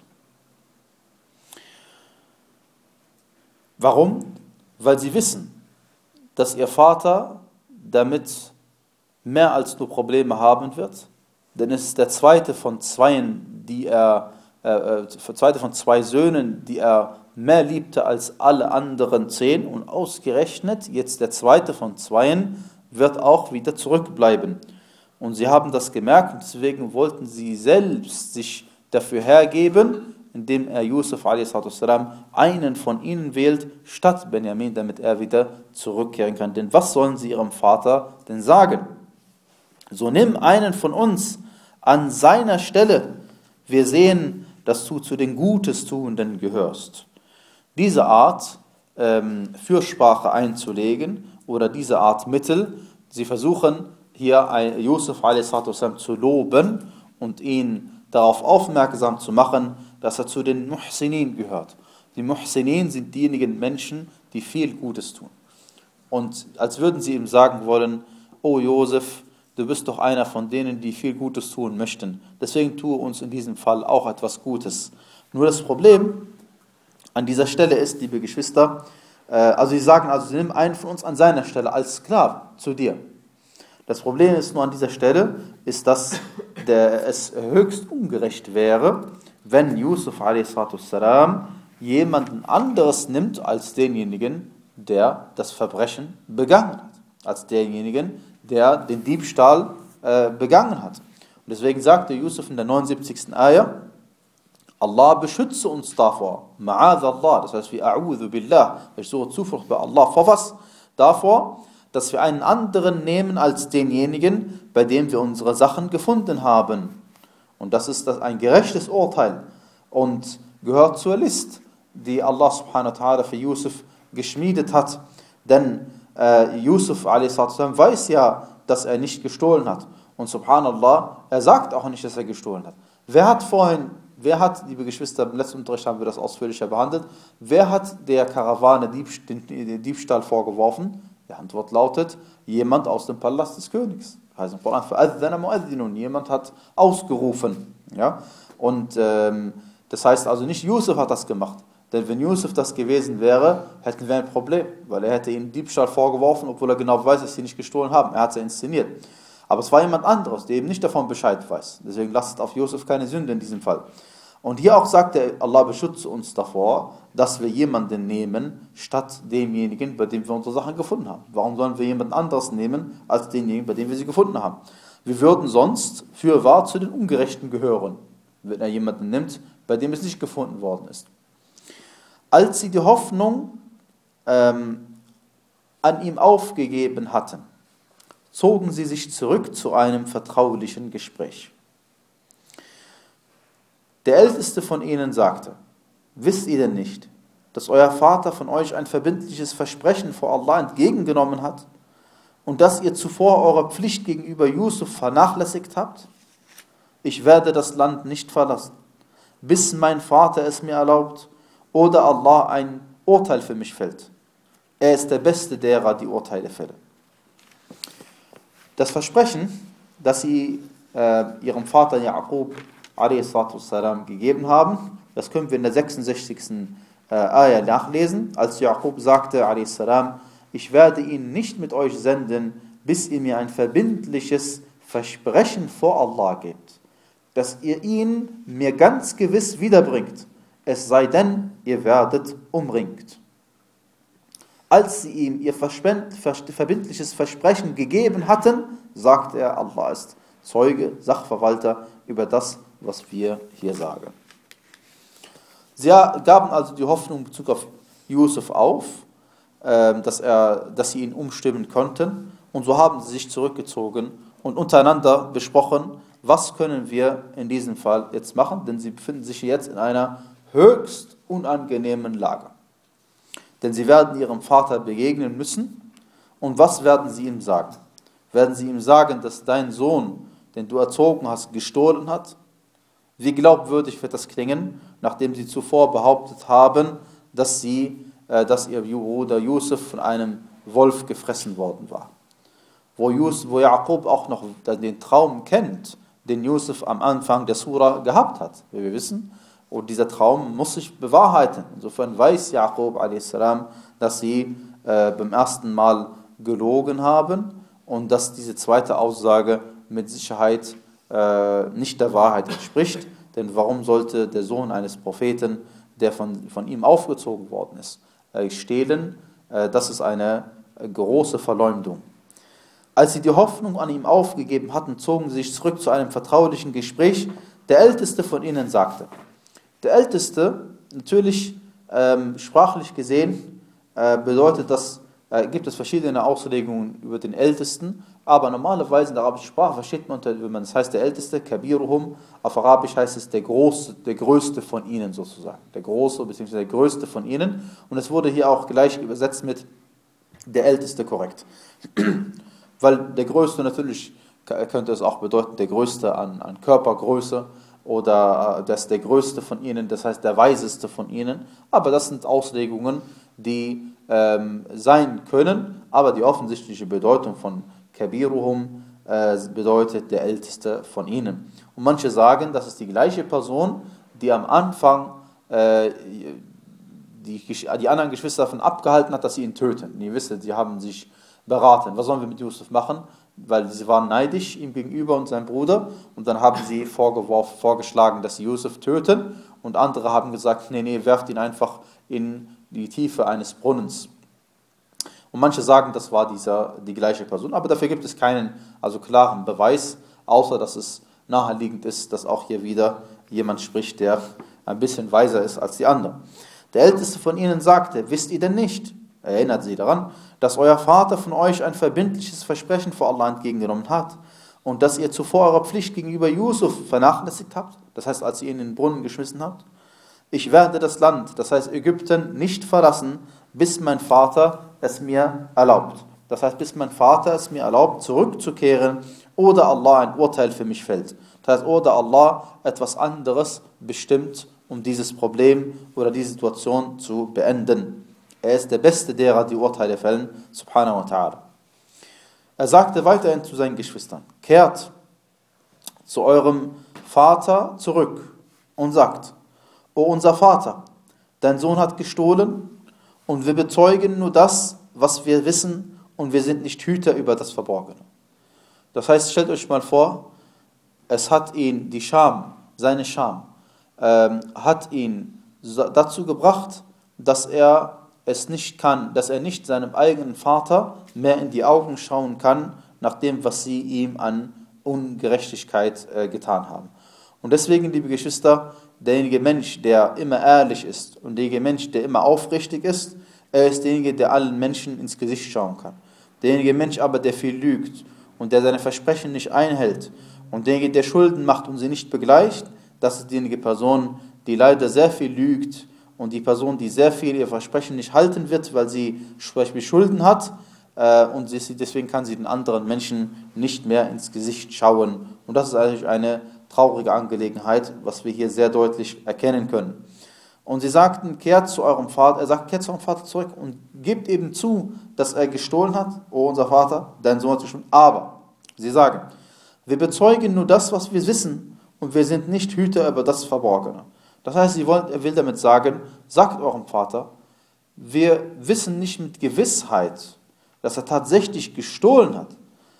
Warum? Weil sie wissen, dass ihr Vater damit mehr als nur Probleme haben wird, denn es ist der zweite von zweien, die er, äh, zweite von zwei Söhnen, die er mehr liebte als alle anderen zehn, und ausgerechnet jetzt der zweite von zweien wird auch wieder zurückbleiben. Und sie haben das gemerkt und deswegen wollten sie selbst sich dafür hergeben, indem er Yusuf a s. einen von ihnen wählt, statt Benjamin, damit er wieder zurückkehren kann. Denn was sollen sie ihrem Vater denn sagen? So nimm einen von uns an seiner Stelle. Wir sehen, dass du zu den Gutestuenden gehörst. Diese Art ähm, Fürsprache einzulegen oder diese Art Mittel, sie versuchen hier Yusuf a s. zu loben und ihn darauf aufmerksam zu machen, dass er zu den Muhsinin gehört. Die Muhsinin sind diejenigen Menschen, die viel Gutes tun. Und als würden sie ihm sagen wollen, O Josef, du bist doch einer von denen, die viel Gutes tun möchten. Deswegen tue uns in diesem Fall auch etwas Gutes. Nur das Problem an dieser Stelle ist, liebe Geschwister, äh, also sie sagen, also nimm einen von uns an seiner Stelle als Sklaven zu dir. Das Problem ist nur an dieser Stelle, ist, dass der, es höchst ungerecht wäre, wenn Yusuf a s. jemanden anderes nimmt als denjenigen, der das Verbrechen begangen hat. Als denjenigen, der den Diebstahl äh, begangen hat. Und deswegen sagte Yusuf in der neunundsiebzigsten Ayah, Allah beschütze uns davor. Ma'adh Allah, das heißt, wir a'udhu billah, ich suche Zuflucht bei Allah. Vor was? Davor, dass wir einen anderen nehmen als denjenigen, bei dem wir unsere Sachen gefunden haben. Und das ist ein gerechtes Urteil und gehört zur List, die Allah subhanahu wa ta'ala für Yusuf geschmiedet hat. Denn äh, Yusuf a s. weiß ja, dass er nicht gestohlen hat. Und subhanallah, er sagt auch nicht, dass er gestohlen hat. Wer hat vorhin, wer hat, liebe Geschwister, im letzten Unterricht haben wir das ausführlicher behandelt, wer hat der Karawane den Diebstahl vorgeworfen? Die Antwort lautet, jemand aus dem Palast des Königs. Heißt im Koran, jemand hat ausgerufen. Ja? Und ähm, das heißt also nicht, Yusuf hat das gemacht. Denn wenn Yusuf das gewesen wäre, hätten wir ein Problem. Weil er hätte ihnen Diebstahl vorgeworfen, obwohl er genau weiß, dass sie nicht gestohlen haben. Er hat sie inszeniert. Aber es war jemand anderes, der eben nicht davon Bescheid weiß. Deswegen lasst auf Yusuf keine Sünde in diesem Fall. Und hier auch sagt er, Allah beschütze uns davor, dass wir jemanden nehmen, statt demjenigen, bei dem wir unsere Sachen gefunden haben. Warum sollen wir jemanden anderes nehmen, als denjenigen, bei dem wir sie gefunden haben? Wir würden sonst fürwahr zu den Ungerechten gehören, wenn er jemanden nimmt, bei dem es nicht gefunden worden ist. Als sie die Hoffnung ähm, an ihm aufgegeben hatten, zogen sie sich zurück zu einem vertraulichen Gespräch. Der Älteste von ihnen sagte, wisst ihr denn nicht, dass euer Vater von euch ein verbindliches Versprechen vor Allah entgegengenommen hat und dass ihr zuvor eure Pflicht gegenüber Yusuf vernachlässigt habt? Ich werde das Land nicht verlassen, bis mein Vater es mir erlaubt oder Allah ein Urteil für mich fällt. Er ist der Beste derer, die Urteile fällen. Das Versprechen, das sie äh, ihrem Vater Jaqub a s. gegeben haben, das können wir in der sechsundsechzigsten Äh, Ayah nachlesen, als Jaqub sagte a s. Ich werde ihn nicht mit euch senden, bis ihr mir ein verbindliches Versprechen vor Allah gebt, dass ihr ihn mir ganz gewiss wiederbringt, es sei denn, ihr werdet umringt. Als sie ihm ihr verbindliches Versprechen gegeben hatten, sagte er, Allah ist Zeuge, Sachverwalter über das, was wir hier sagen. Sie gaben also die Hoffnung in Bezug auf Yusuf auf, dass, er, dass sie ihn umstimmen konnten, und so haben sie sich zurückgezogen und untereinander besprochen, was können wir in diesem Fall jetzt machen, denn sie befinden sich jetzt in einer höchst unangenehmen Lage. Denn sie werden ihrem Vater begegnen müssen, und was werden sie ihm sagen? Werden sie ihm sagen, dass dein Sohn, den du erzogen hast, gestohlen hat? Wie glaubwürdig wird das klingen, nachdem sie zuvor behauptet haben, dass, sie, äh, dass ihr Bruder Yusuf von einem Wolf gefressen worden war. Wo, Yusuf, wo Jaqub auch noch den Traum kennt, den Yusuf am Anfang der Sura gehabt hat, wie wir wissen. Und dieser Traum muss sich bewahrheiten. Insofern weiß Jaqub a s., dass sie äh, beim ersten Mal gelogen haben und dass diese zweite Aussage mit Sicherheit äh, nicht der Wahrheit entspricht. Denn warum sollte der Sohn eines Propheten, der von, von ihm aufgezogen worden ist, äh, stehlen? Äh, das ist eine äh, große Verleumdung. Als sie die Hoffnung an ihm aufgegeben hatten, zogen sie sich zurück zu einem vertraulichen Gespräch. Der Älteste von ihnen sagte, der Älteste, natürlich ähm, sprachlich gesehen, äh, bedeutet das, äh, gibt es verschiedene Auslegungen über den Ältesten, aber normalerweise in der arabischen Sprache versteht man, wenn man das heißt der Älteste, Kabiruhum, auf Arabisch heißt es der Große, der Größte von ihnen sozusagen, der Große bzw. der Größte von ihnen, und es wurde hier auch gleich übersetzt mit der Älteste korrekt. Weil der Größte natürlich, könnte es auch bedeuten, der Größte an, an Körpergröße, oder das ist der Größte von ihnen, das heißt der Weiseste von ihnen. Aber das sind Auslegungen, die ähm, sein können, aber die offensichtliche Bedeutung von Kabiruhum äh, bedeutet der Älteste von ihnen. Und manche sagen, das ist die gleiche Person, die am Anfang äh, die, die anderen Geschwister davon abgehalten hat, dass sie ihn töten. Ihr wisst, sie haben sich beraten. Was sollen wir mit Yusuf machen? Weil sie waren neidisch ihm gegenüber und seinem Bruder. Und dann haben sie vorgeworfen, vorgeschlagen, dass sie Yusuf töten. Und andere haben gesagt, nee, nee, werft ihn einfach in die Tiefe eines Brunnens. Und manche sagen, das war dieser, die gleiche Person. Aber dafür gibt es keinen also klaren Beweis, außer dass es naheliegend ist, dass auch hier wieder jemand spricht, der ein bisschen weiser ist als die anderen. Der Älteste von ihnen sagte, wisst ihr denn nicht, erinnert sie daran, dass euer Vater von euch ein verbindliches Versprechen vor Allah entgegengenommen hat und dass ihr zuvor eure Pflicht gegenüber Yusuf vernachlässigt habt, das heißt, als ihr ihn in den Brunnen geschmissen habt? Ich werde das Land, das heißt Ägypten, nicht verlassen, bis mein Vater es mir erlaubt. Das heißt, bis mein Vater es mir erlaubt, zurückzukehren oder Allah ein Urteil für mich fällt. Das heißt, oder Allah etwas anderes bestimmt, um dieses Problem oder die Situation zu beenden. Er ist der Beste derer, die Urteile fällen, subhanahu wa ta'ala. Er sagte weiterhin zu seinen Geschwistern, kehrt zu eurem Vater zurück und sagt, O unser Vater, dein Sohn hat gestohlen und wir bezeugen nur das, was wir wissen und wir sind nicht Hüter über das Verborgene. Das heißt, stellt euch mal vor, es hat ihn, die Scham, seine Scham, ähm, hat ihn dazu gebracht, dass er es nicht kann, dass er nicht seinem eigenen Vater mehr in die Augen schauen kann, nach dem, was sie ihm an Ungerechtigkeit äh, getan haben. Und deswegen, liebe Geschwister, derjenige Mensch, der immer ehrlich ist und derjenige Mensch, der immer aufrichtig ist, er ist derjenige, der allen Menschen ins Gesicht schauen kann. Derjenige Mensch aber, der viel lügt und der seine Versprechen nicht einhält und derjenige, der Schulden macht und sie nicht begleicht, das ist diejenige Person, die leider sehr viel lügt und die Person, die sehr viel ihr Versprechen nicht halten wird, weil sie zum Beispiel Schulden hat äh, und sie, deswegen kann sie den anderen Menschen nicht mehr ins Gesicht schauen. Und das ist eigentlich eine traurige Angelegenheit, was wir hier sehr deutlich erkennen können. Und sie sagten, kehrt zu eurem Vater, er sagt, kehrt zu eurem Vater zurück und gebt eben zu, dass er gestohlen hat, o unser Vater, dein Sohn hat gestohlen. Aber, sie sagen, wir bezeugen nur das, was wir wissen und wir sind nicht Hüter über das Verborgene. Das heißt, sie wollen, er will damit sagen, sagt eurem Vater, wir wissen nicht mit Gewissheit, dass er tatsächlich gestohlen hat,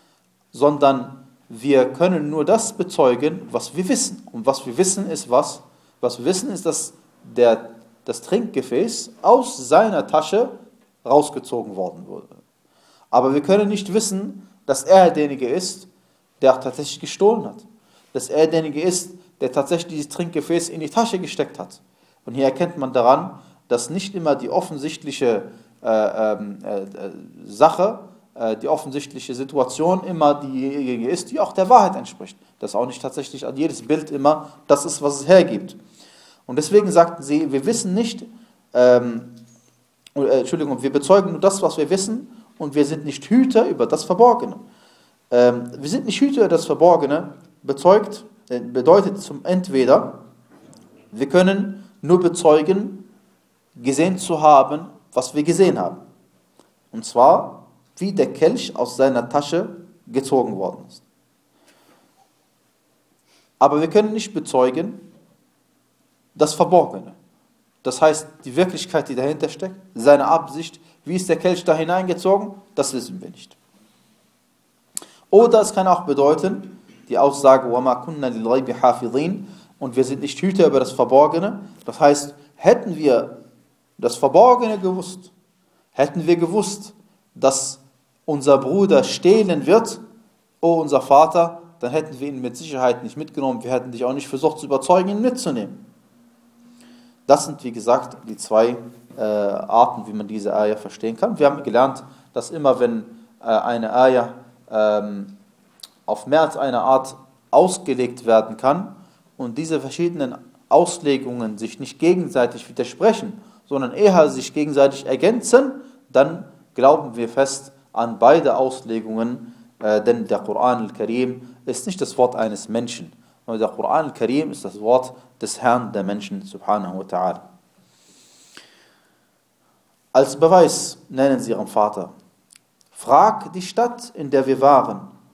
sondern wir können nur das bezeugen, was wir wissen. Und was wir wissen ist was? Was wir wissen ist, dass der, das Trinkgefäß aus seiner Tasche rausgezogen worden wurde. Aber wir können nicht wissen, dass er derjenige ist, der tatsächlich gestohlen hat. Dass er derjenige ist, der tatsächlich dieses Trinkgefäß in die Tasche gesteckt hat. Und hier erkennt man daran, dass nicht immer die offensichtliche äh, äh, Sache, äh, die offensichtliche Situation immer diejenige ist, die auch der Wahrheit entspricht. Das auch nicht tatsächlich an jedes Bild immer das ist, was es hergibt. Und deswegen sagten sie, wir wissen nicht, ähm, äh, Entschuldigung, wir bezeugen nur das, was wir wissen und wir sind nicht Hüter über das Verborgene. Ähm, wir sind nicht Hüter über das Verborgene, bezeugt, äh, bedeutet zum entweder, wir können nur bezeugen, gesehen zu haben, was wir gesehen haben. Und zwar, wie der Kelch aus seiner Tasche gezogen worden ist. Aber wir können nicht bezeugen, das Verborgene. Das heißt, die Wirklichkeit, die dahinter steckt, seine Absicht, wie ist der Kelch da hineingezogen, das wissen wir nicht. Oder es kann auch bedeuten, die Aussage, وَمَا كُنَّا لِلْغَيْبِ حَافِظِينَ, und wir sind nicht Hüter über das Verborgene. Das heißt, hätten wir das Verborgene gewusst, hätten wir gewusst, dass unser Bruder stehlen wird, o unser Vater, dann hätten wir ihn mit Sicherheit nicht mitgenommen, wir hätten dich auch nicht versucht zu überzeugen, ihn mitzunehmen. Das sind, wie gesagt, die zwei äh, Arten, wie man diese Ayah verstehen kann. Wir haben gelernt, dass immer, wenn äh, eine Ayah ähm, auf mehr als eine Art ausgelegt werden kann und diese verschiedenen Auslegungen sich nicht gegenseitig widersprechen, sondern eher sich gegenseitig ergänzen, dann glauben wir fest an beide Auslegungen, äh, denn der Koran al-Karim ist nicht das Wort eines Menschen, sondern der Koran al-Karim ist das Wort des Herrn der Menschen, subhanahu wa ta'ala. Als Beweis nennen sie ihren Vater. Frag die Stadt, in der wir waren,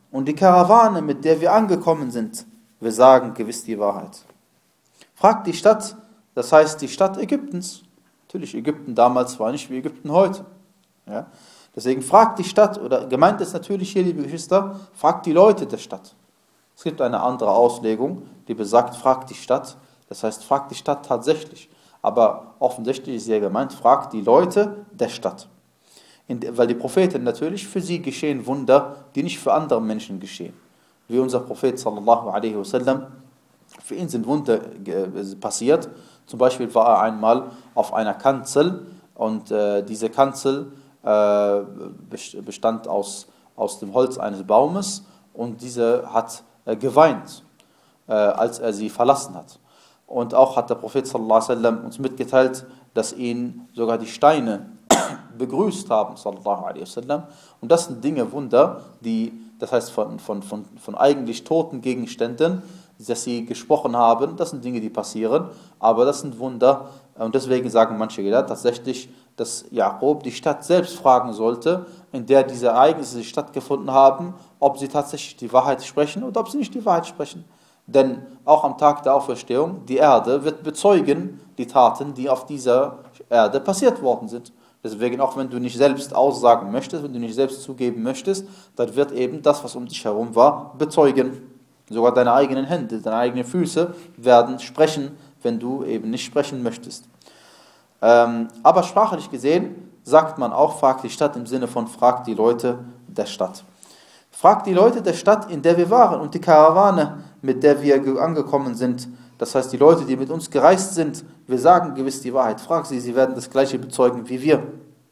und die Karawane, mit der wir angekommen sind, wir sagen gewiss die Wahrheit. Fragt die Stadt, das heißt die Stadt Ägyptens. Natürlich, Ägypten damals war nicht wie Ägypten heute. Ja? Deswegen fragt die Stadt, oder gemeint ist natürlich hier, liebe Geschwister, fragt die Leute der Stadt. Es gibt eine andere Auslegung, die besagt, fragt die Stadt. Das heißt, fragt die Stadt tatsächlich. Aber offensichtlich ist hier gemeint, fragt die Leute der Stadt. In, weil die Propheten natürlich, für sie geschehen Wunder, die nicht für andere Menschen geschehen. Wie unser Prophet sallallahu alaihi wasallam, für ihn sind Wunder äh, passiert. Zum Beispiel war er einmal auf einer Kanzel und äh, diese Kanzel äh, bestand aus, aus dem Holz eines Baumes und diese hat äh, geweint, äh, als er sie verlassen hat. Und auch hat der Prophet sallallahu alaihi wasallam uns mitgeteilt, dass ihn sogar die Steine begrüßt haben, sallallahu alaihi wasallam. Und das sind Dinge, Wunder, die, das heißt von, von, von, von eigentlich toten Gegenständen, dass sie gesprochen haben, das sind Dinge, die passieren, aber das sind Wunder. Und deswegen sagen manche Gelehrte tatsächlich, dass Jakob die Stadt selbst fragen sollte, in der diese Ereignisse stattgefunden haben, ob sie tatsächlich die Wahrheit sprechen oder ob sie nicht die Wahrheit sprechen. Denn auch am Tag der Auferstehung, die Erde wird bezeugen die Taten, die auf dieser Erde passiert worden sind. Deswegen, auch wenn du nicht selbst aussagen möchtest, wenn du nicht selbst zugeben möchtest, dann wird eben das, was um dich herum war, bezeugen. Sogar deine eigenen Hände, deine eigenen Füße werden sprechen, wenn du eben nicht sprechen möchtest. Ähm, aber sprachlich gesehen sagt man auch, fragt die Stadt im Sinne von fragt die Leute der Stadt. Fragt die Leute der Stadt, in der wir waren und die Karawane, mit der wir angekommen sind. Das heißt, die Leute, die mit uns gereist sind, wir sagen gewiss die Wahrheit. Frag sie, sie werden das Gleiche bezeugen wie wir.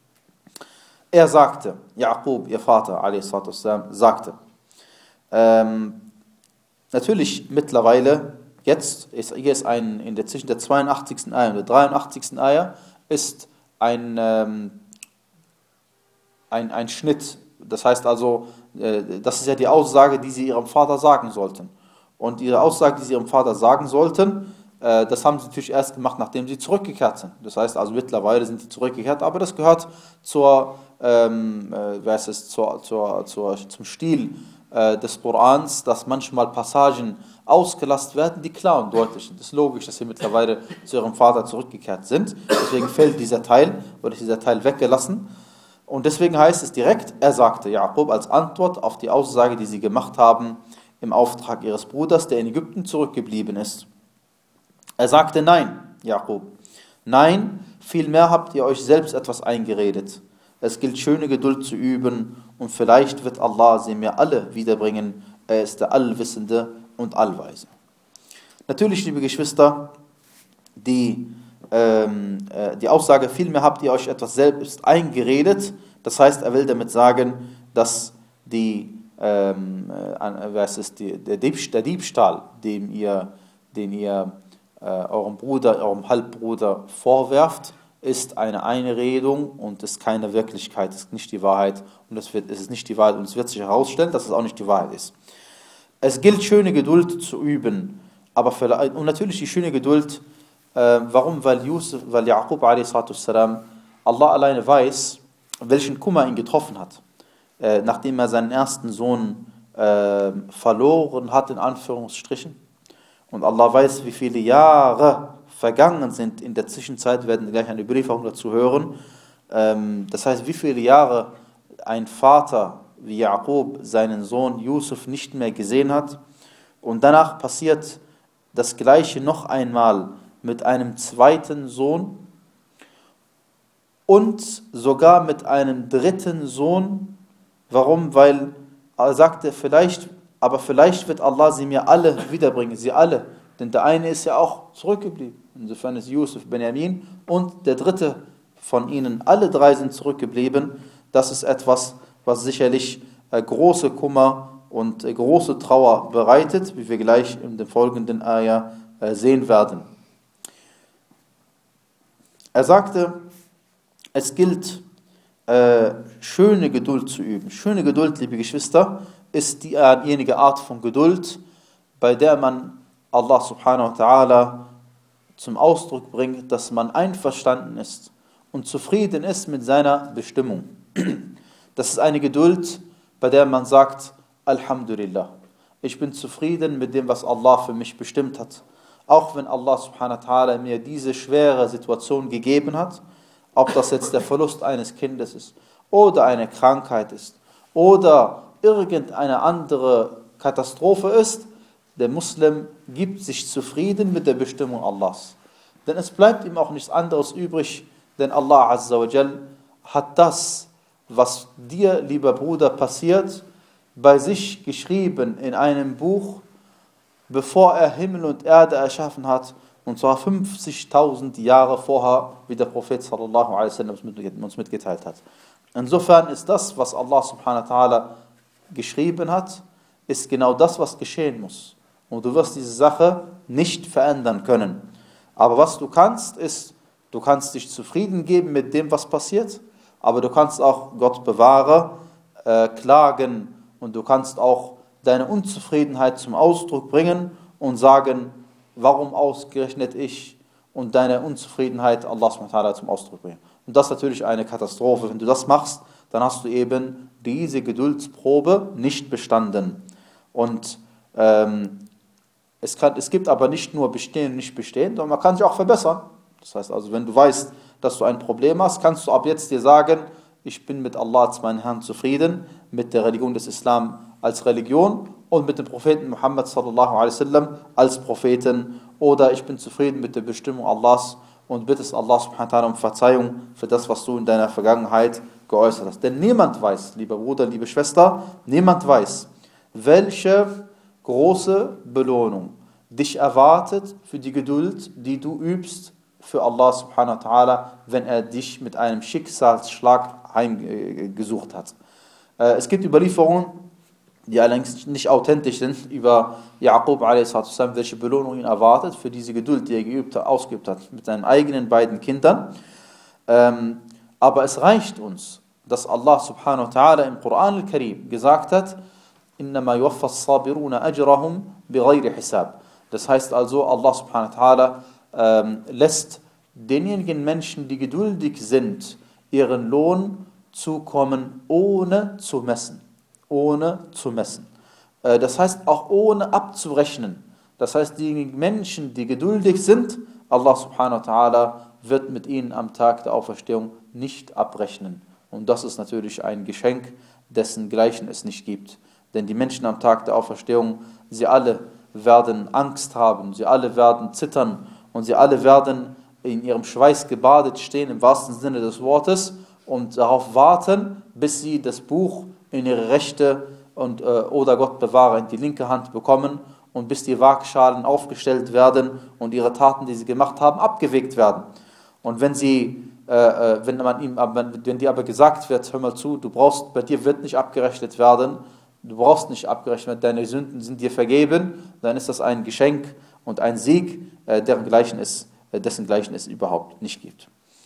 Er sagte, Jakob, ihr Vater, a s. sagte, ähm, natürlich mittlerweile, jetzt ist hier ist ein, in der, zwischen der zweiundachtzigsten Eier und der dreiundachtzigsten Eier ist ein, ähm, ein, ein Schnitt. Das heißt also, äh, das ist ja die Aussage, die sie ihrem Vater sagen sollten. Und ihre Aussage, die sie ihrem Vater sagen sollten, äh, das haben sie natürlich erst gemacht, nachdem sie zurückgekehrt sind. Das heißt also, mittlerweile sind sie zurückgekehrt, aber das gehört zur, ähm, äh, wer ist es, zur, zur, zur, zum Stil des Korans, dass manchmal Passagen ausgelassen werden, die klar und deutlich sind. Es ist logisch, dass sie mittlerweile zu ihrem Vater zurückgekehrt sind. Deswegen fällt dieser Teil, oder dieser Teil weggelassen. Und deswegen heißt es direkt, er sagte Jakob als Antwort auf die Aussage, die sie gemacht haben im Auftrag ihres Bruders, der in Ägypten zurückgeblieben ist. Er sagte, nein, Jakob, nein, vielmehr habt ihr euch selbst etwas eingeredet. Es gilt, schöne Geduld zu üben und vielleicht wird Allah sie mir alle wiederbringen. Er ist der Allwissende und Allweise. Natürlich, liebe Geschwister, die, ähm, äh, die Aussage, vielmehr habt ihr euch etwas selbst eingeredet, das heißt, er will damit sagen, dass die, ähm, äh, was ist die, der, Diebstahl, der Diebstahl, den ihr, den ihr äh, eurem Bruder, eurem Halbbruder vorwerft, ist eine Einredung und ist keine Wirklichkeit, ist nicht die Wahrheit und es, wird, es ist nicht die Wahrheit und es wird sich herausstellen, dass es auch nicht die Wahrheit ist. Es gilt, schöne Geduld zu üben, aber für, und natürlich die schöne Geduld, äh, warum? Weil Yusuf, weil Jakob a s. Allah alleine weiß, welchen Kummer ihn getroffen hat, äh, nachdem er seinen ersten Sohn äh, verloren hat, in Anführungsstrichen. Und Allah weiß, wie viele Jahre vergangen sind. In der Zwischenzeit werden wir gleich eine Überlieferung dazu hören. Das heißt, wie viele Jahre ein Vater wie Jakob seinen Sohn Yusuf nicht mehr gesehen hat. Und danach passiert das Gleiche noch einmal mit einem zweiten Sohn und sogar mit einem dritten Sohn. Warum? Weil er sagte, vielleicht, aber vielleicht wird Allah sie mir alle wiederbringen, sie alle. Denn der eine ist ja auch zurückgeblieben. Insofern ist Yusuf, Benjamin und der dritte von ihnen, alle drei sind zurückgeblieben. Das ist etwas, was sicherlich äh, große Kummer und äh, große Trauer bereitet, wie wir gleich in den folgenden Ayah äh, sehen werden. Er sagte, es gilt, äh, schöne Geduld zu üben. Schöne Geduld, liebe Geschwister, ist diejenige Art von Geduld, bei der man Allah subhanahu wa ta'ala zum Ausdruck bringt, dass man einverstanden ist und zufrieden ist mit seiner Bestimmung. Das ist eine Geduld, bei der man sagt, Alhamdulillah. Ich bin zufrieden mit dem, was Allah für mich bestimmt hat. Auch wenn Allah subhanahu wa ta'ala mir diese schwere Situation gegeben hat, ob das jetzt der Verlust eines Kindes ist, oder eine Krankheit ist, oder irgendeine andere Katastrophe ist, der Muslim gibt sich zufrieden mit der Bestimmung Allahs. Denn es bleibt ihm auch nichts anderes übrig, denn Allah Azza wa Jal hat das, was dir, lieber Bruder, passiert, bei sich geschrieben in einem Buch, bevor er Himmel und Erde erschaffen hat, und zwar fünfzigtausend Jahre vorher, wie der Prophet sallallahu alaihi wasallam uns mitgeteilt hat. Insofern ist das, was Allah subhanahu wa ta'ala geschrieben hat, ist genau das, was geschehen muss. Und du wirst diese Sache nicht verändern können. Aber was du kannst, ist, du kannst dich zufrieden geben mit dem, was passiert, aber du kannst auch, Gott bewahre, äh, klagen, und du kannst auch deine Unzufriedenheit zum Ausdruck bringen und sagen, warum ausgerechnet ich, und deine Unzufriedenheit Allah subhanahu wa ta'ala zum Ausdruck bringen. Und das ist natürlich eine Katastrophe. Wenn du das machst, dann hast du eben diese Geduldsprobe nicht bestanden. Und ähm, es, kann, es gibt aber nicht nur bestehen und nicht bestehen, sondern man kann sich auch verbessern. Das heißt also, wenn du weißt, dass du ein Problem hast, kannst du ab jetzt dir sagen, ich bin mit Allah als meinen Herrn zufrieden, mit der Religion des Islam als Religion und mit dem Propheten Muhammad sallallahu alaihi wasallam als Propheten, oder ich bin zufrieden mit der Bestimmung Allahs und bittest Allah subhanahu wa ta'ala um Verzeihung für das, was du in deiner Vergangenheit geäußert hast. Denn niemand weiß, lieber Bruder, liebe Schwester, niemand weiß, welche große Belohnung dich erwartet für die Geduld, die du übst für Allah subhanahu wa ta'ala, wenn er dich mit einem Schicksalsschlag heimgesucht hat. Es gibt Überlieferungen, die allerdings nicht authentisch sind, über Jaqub a s., welche Belohnung ihn erwartet für diese Geduld, die er geübt, ausgeübt hat mit seinen eigenen beiden Kindern. Ähm, aber es reicht uns, dass Allah subhanahu wa ta'ala im Koran al-Karim gesagt hat, إِنَّمَا يُوَفَّ الصَّابِرُونَ أَجْرَهُمْ بِغَيْرِ حِسَابٍ. Das heißt also, Allah subhanahu wa ta'ala ähm, lässt denjenigen Menschen, die geduldig sind, ihren Lohn zukommen, ohne zu messen. Ohne zu messen. Das heißt auch ohne abzurechnen. Das heißt, die Menschen, die geduldig sind, Allah subhanahu wa ta'ala wird mit ihnen am Tag der Auferstehung nicht abrechnen. Und das ist natürlich ein Geschenk, dessen Gleichen es nicht gibt. Denn die Menschen am Tag der Auferstehung, sie alle werden Angst haben, sie alle werden zittern und sie alle werden in ihrem Schweiß gebadet stehen, im wahrsten Sinne des Wortes, und darauf warten, bis sie das Buch in ihre rechte und, äh, oder Gott bewahre in die linke Hand bekommen, und bis die Waagschalen aufgestellt werden und ihre Taten, die sie gemacht haben, abgewegt werden. Und wenn sie, äh, wenn man ihm, wenn dir aber gesagt wird, hör mal zu, du brauchst, bei dir wird nicht abgerechnet werden, du brauchst nicht abgerechnet, deine Sünden sind dir vergeben, dann ist das ein Geschenk und ein Sieg, äh, deren Gleichen es, äh, dessen Gleichen es überhaupt nicht gibt.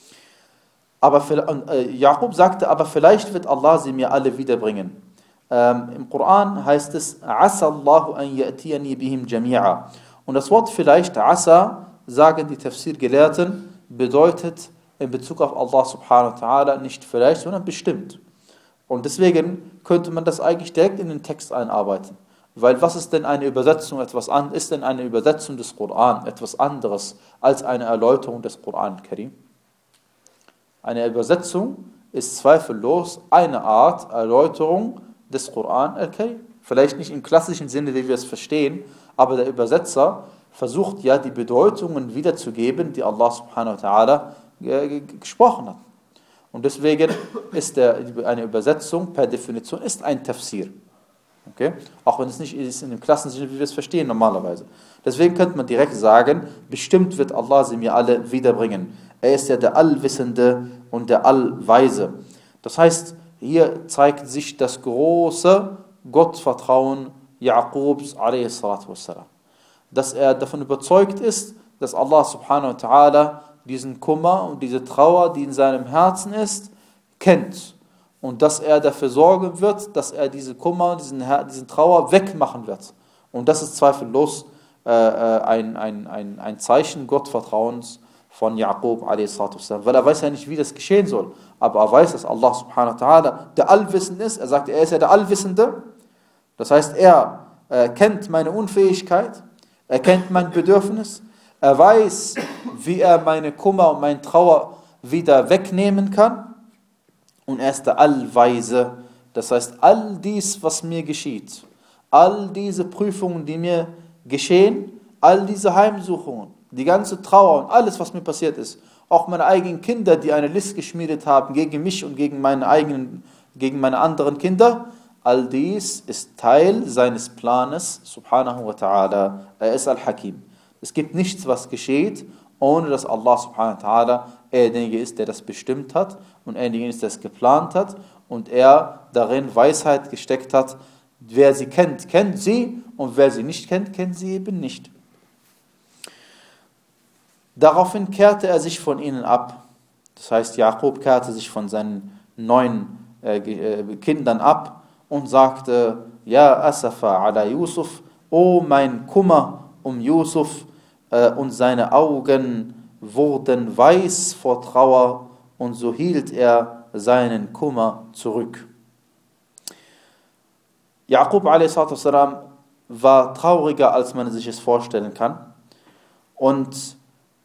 Aber äh, Jaqub sagte, aber vielleicht wird Allah sie mir alle wiederbringen. Ähm, Im Koran heißt es, Asa Allahu an ya'tiyani bihim jami'a. Und das Wort vielleicht, Asa, sagen die Tafsir-Gelehrten, bedeutet in Bezug auf Allah subhanahu wa ta'ala nicht vielleicht, sondern bestimmt. Und deswegen könnte man das eigentlich direkt in den Text einarbeiten. Weil was ist denn eine Übersetzung, etwas an, ist denn eine Übersetzung des Koran etwas anderes als eine Erläuterung des Koran al-Karim? Eine Übersetzung ist zweifellos eine Art Erläuterung des Koran al-Karim. Vielleicht nicht im klassischen Sinne, wie wir es verstehen, aber der Übersetzer versucht ja, die Bedeutungen wiederzugeben, die Allah subhanahu wa ta'ala gesprochen hat. Und deswegen ist der, eine Übersetzung per Definition ist ein Tafsir. Okay? Auch wenn es nicht ist in dem klassischen Sinne, wie wir es verstehen normalerweise. Deswegen könnte man direkt sagen, bestimmt wird Allah sie mir alle wiederbringen. Er ist ja der Allwissende und der Allweise. Das heißt, hier zeigt sich das große Gottvertrauen Jaqubs a s. Dass er davon überzeugt ist, dass Allah subhanahu wa ta'ala diesen Kummer und diese Trauer, die in seinem Herzen ist, kennt. Und dass er dafür sorgen wird, dass er diese Kummer, diesen, diesen Trauer wegmachen wird. Und das ist zweifellos äh, ein, ein, ein, ein Zeichen Gottvertrauens von Jaqub a s. Weil er weiß ja nicht, wie das geschehen soll. Aber er weiß, dass Allah subhanahu wa ta'ala der Allwissende ist. Er sagt, er ist ja der Allwissende. Das heißt, er äh, kennt meine Unfähigkeit, er kennt mein Bedürfnis, er weiß, wie er meine Kummer und meine Trauer wieder wegnehmen kann und er ist der Allweise. Das heißt, all dies, was mir geschieht, all diese Prüfungen, die mir geschehen, all diese Heimsuchungen, die ganze Trauer und alles, was mir passiert ist, auch meine eigenen Kinder, die eine List geschmiedet haben gegen mich und gegen meine eigenen, gegen meine anderen Kinder, all dies ist Teil seines Planes, subhanahu wa ta'ala. Er ist Al-Hakim. Es gibt nichts, was geschieht, ohne dass Allah subhanahu wa ta'ala derjenige ist, der das bestimmt hat und derjenige ist, der es geplant hat und er darin Weisheit gesteckt hat. Wer sie kennt, kennt sie und wer sie nicht kennt, kennt sie eben nicht. Daraufhin kehrte er sich von ihnen ab. Das heißt, Jakob kehrte sich von seinen neun äh, Kindern ab und sagte, Ja asafa ala Yusuf, o mein Kummer um Yusuf, äh, und seine Augen wurden weiß vor Trauer und so hielt er seinen Kummer zurück. Jakob a s. war trauriger, als man sich es vorstellen kann. Und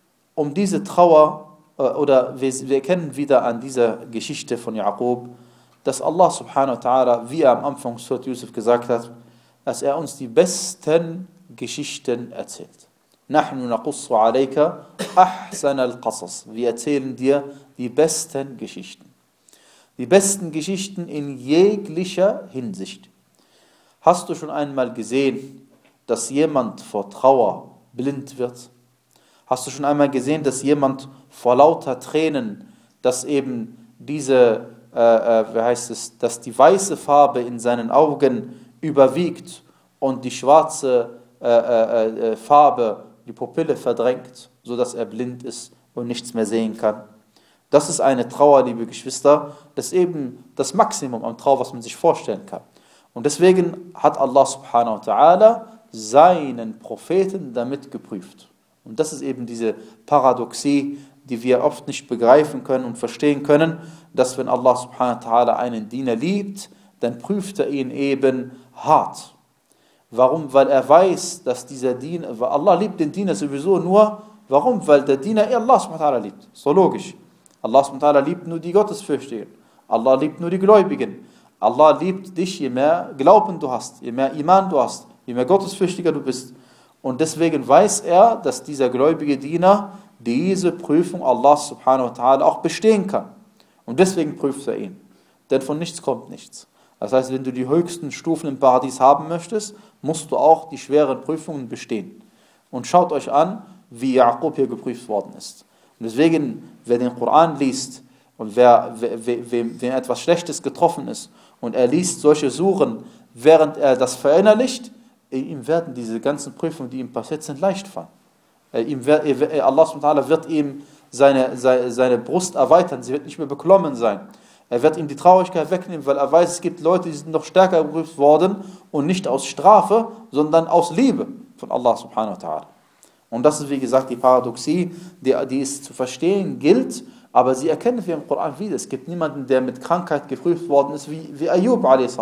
um diese Trauer, oder wir, wir erkennen wieder an dieser Geschichte von Jakob, dass Allah subhanahu wa ta'ala, wie er am Anfang Surat Yusuf gesagt hat, dass er uns die besten Geschichten erzählt. Nahnu naqussu alayka ahsan al-qasas. Wir erzählen dir die besten Geschichten. Die besten Geschichten in jeglicher Hinsicht. Hast du schon einmal gesehen, dass jemand vor Trauer blind wird? Hast du schon einmal gesehen, dass jemand vor lauter Tränen, dass eben diese, äh, äh, wie heißt es, dass die weiße Farbe in seinen Augen überwiegt und die schwarze äh, äh, äh, Farbe die Pupille verdrängt, sodass er blind ist und nichts mehr sehen kann? Das ist eine Trauer, liebe Geschwister, das ist eben das Maximum an Trauer, was man sich vorstellen kann. Und deswegen hat Allah subhanahu wa ta'ala seinen Propheten damit geprüft. Und das ist eben diese Paradoxie, die wir oft nicht begreifen können und verstehen können, dass wenn Allah subhanahu wa ta'ala einen Diener liebt, dann prüft er ihn eben hart. Warum? Weil er weiß, dass dieser Diener, Allah liebt den Diener sowieso nur, warum? Weil der Diener Allah subhanahu wa ta'ala liebt. So logisch. Allah subhanahu wa ta'ala liebt nur die Gottesfürchtigen. Allah liebt nur die Gläubigen. Allah liebt dich, je mehr Glauben du hast, je mehr Iman du hast, je mehr Gottesfürchtiger du bist. Und deswegen weiß er, dass dieser gläubige Diener diese Prüfung Allah subhanahu wa ta'ala auch bestehen kann. Und deswegen prüft er ihn. Denn von nichts kommt nichts. Das heißt, wenn du die höchsten Stufen im Paradies haben möchtest, musst du auch die schweren Prüfungen bestehen. Und schaut euch an, wie Jakob hier geprüft worden ist. Und deswegen, wer den Koran liest und wer, wer, wer, wem etwas Schlechtes getroffen ist und er liest solche Suren, während er das verinnerlicht, ihm werden diese ganzen Prüfungen, die ihm passiert sind, leicht fallen. Ihm wird, Allah subhanahu wa ta'ala wird ihm seine, seine, seine Brust erweitern, sie wird nicht mehr beklommen sein. Er wird ihm die Traurigkeit wegnehmen, weil er weiß, es gibt Leute, die sind noch stärker geprüft worden und nicht aus Strafe, sondern aus Liebe von Allah subhanahu wa ta'ala. Und das ist, wie gesagt, die Paradoxie, die, die es zu verstehen gilt, aber sie erkennen wir im Koran wieder. Es gibt niemanden, der mit Krankheit geprüft worden ist, wie, wie Ayub a s.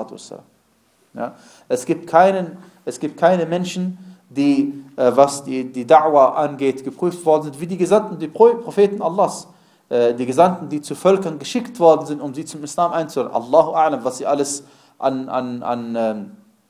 Ja? Es gibt keinen, es gibt keine Menschen, die, äh, was die, die Da'wah angeht, geprüft worden sind, wie die Gesandten, die Propheten Allahs, äh, die Gesandten, die zu Völkern geschickt worden sind, um sie zum Islam einzuholen. Allahu a'lam, was sie alles an, an, an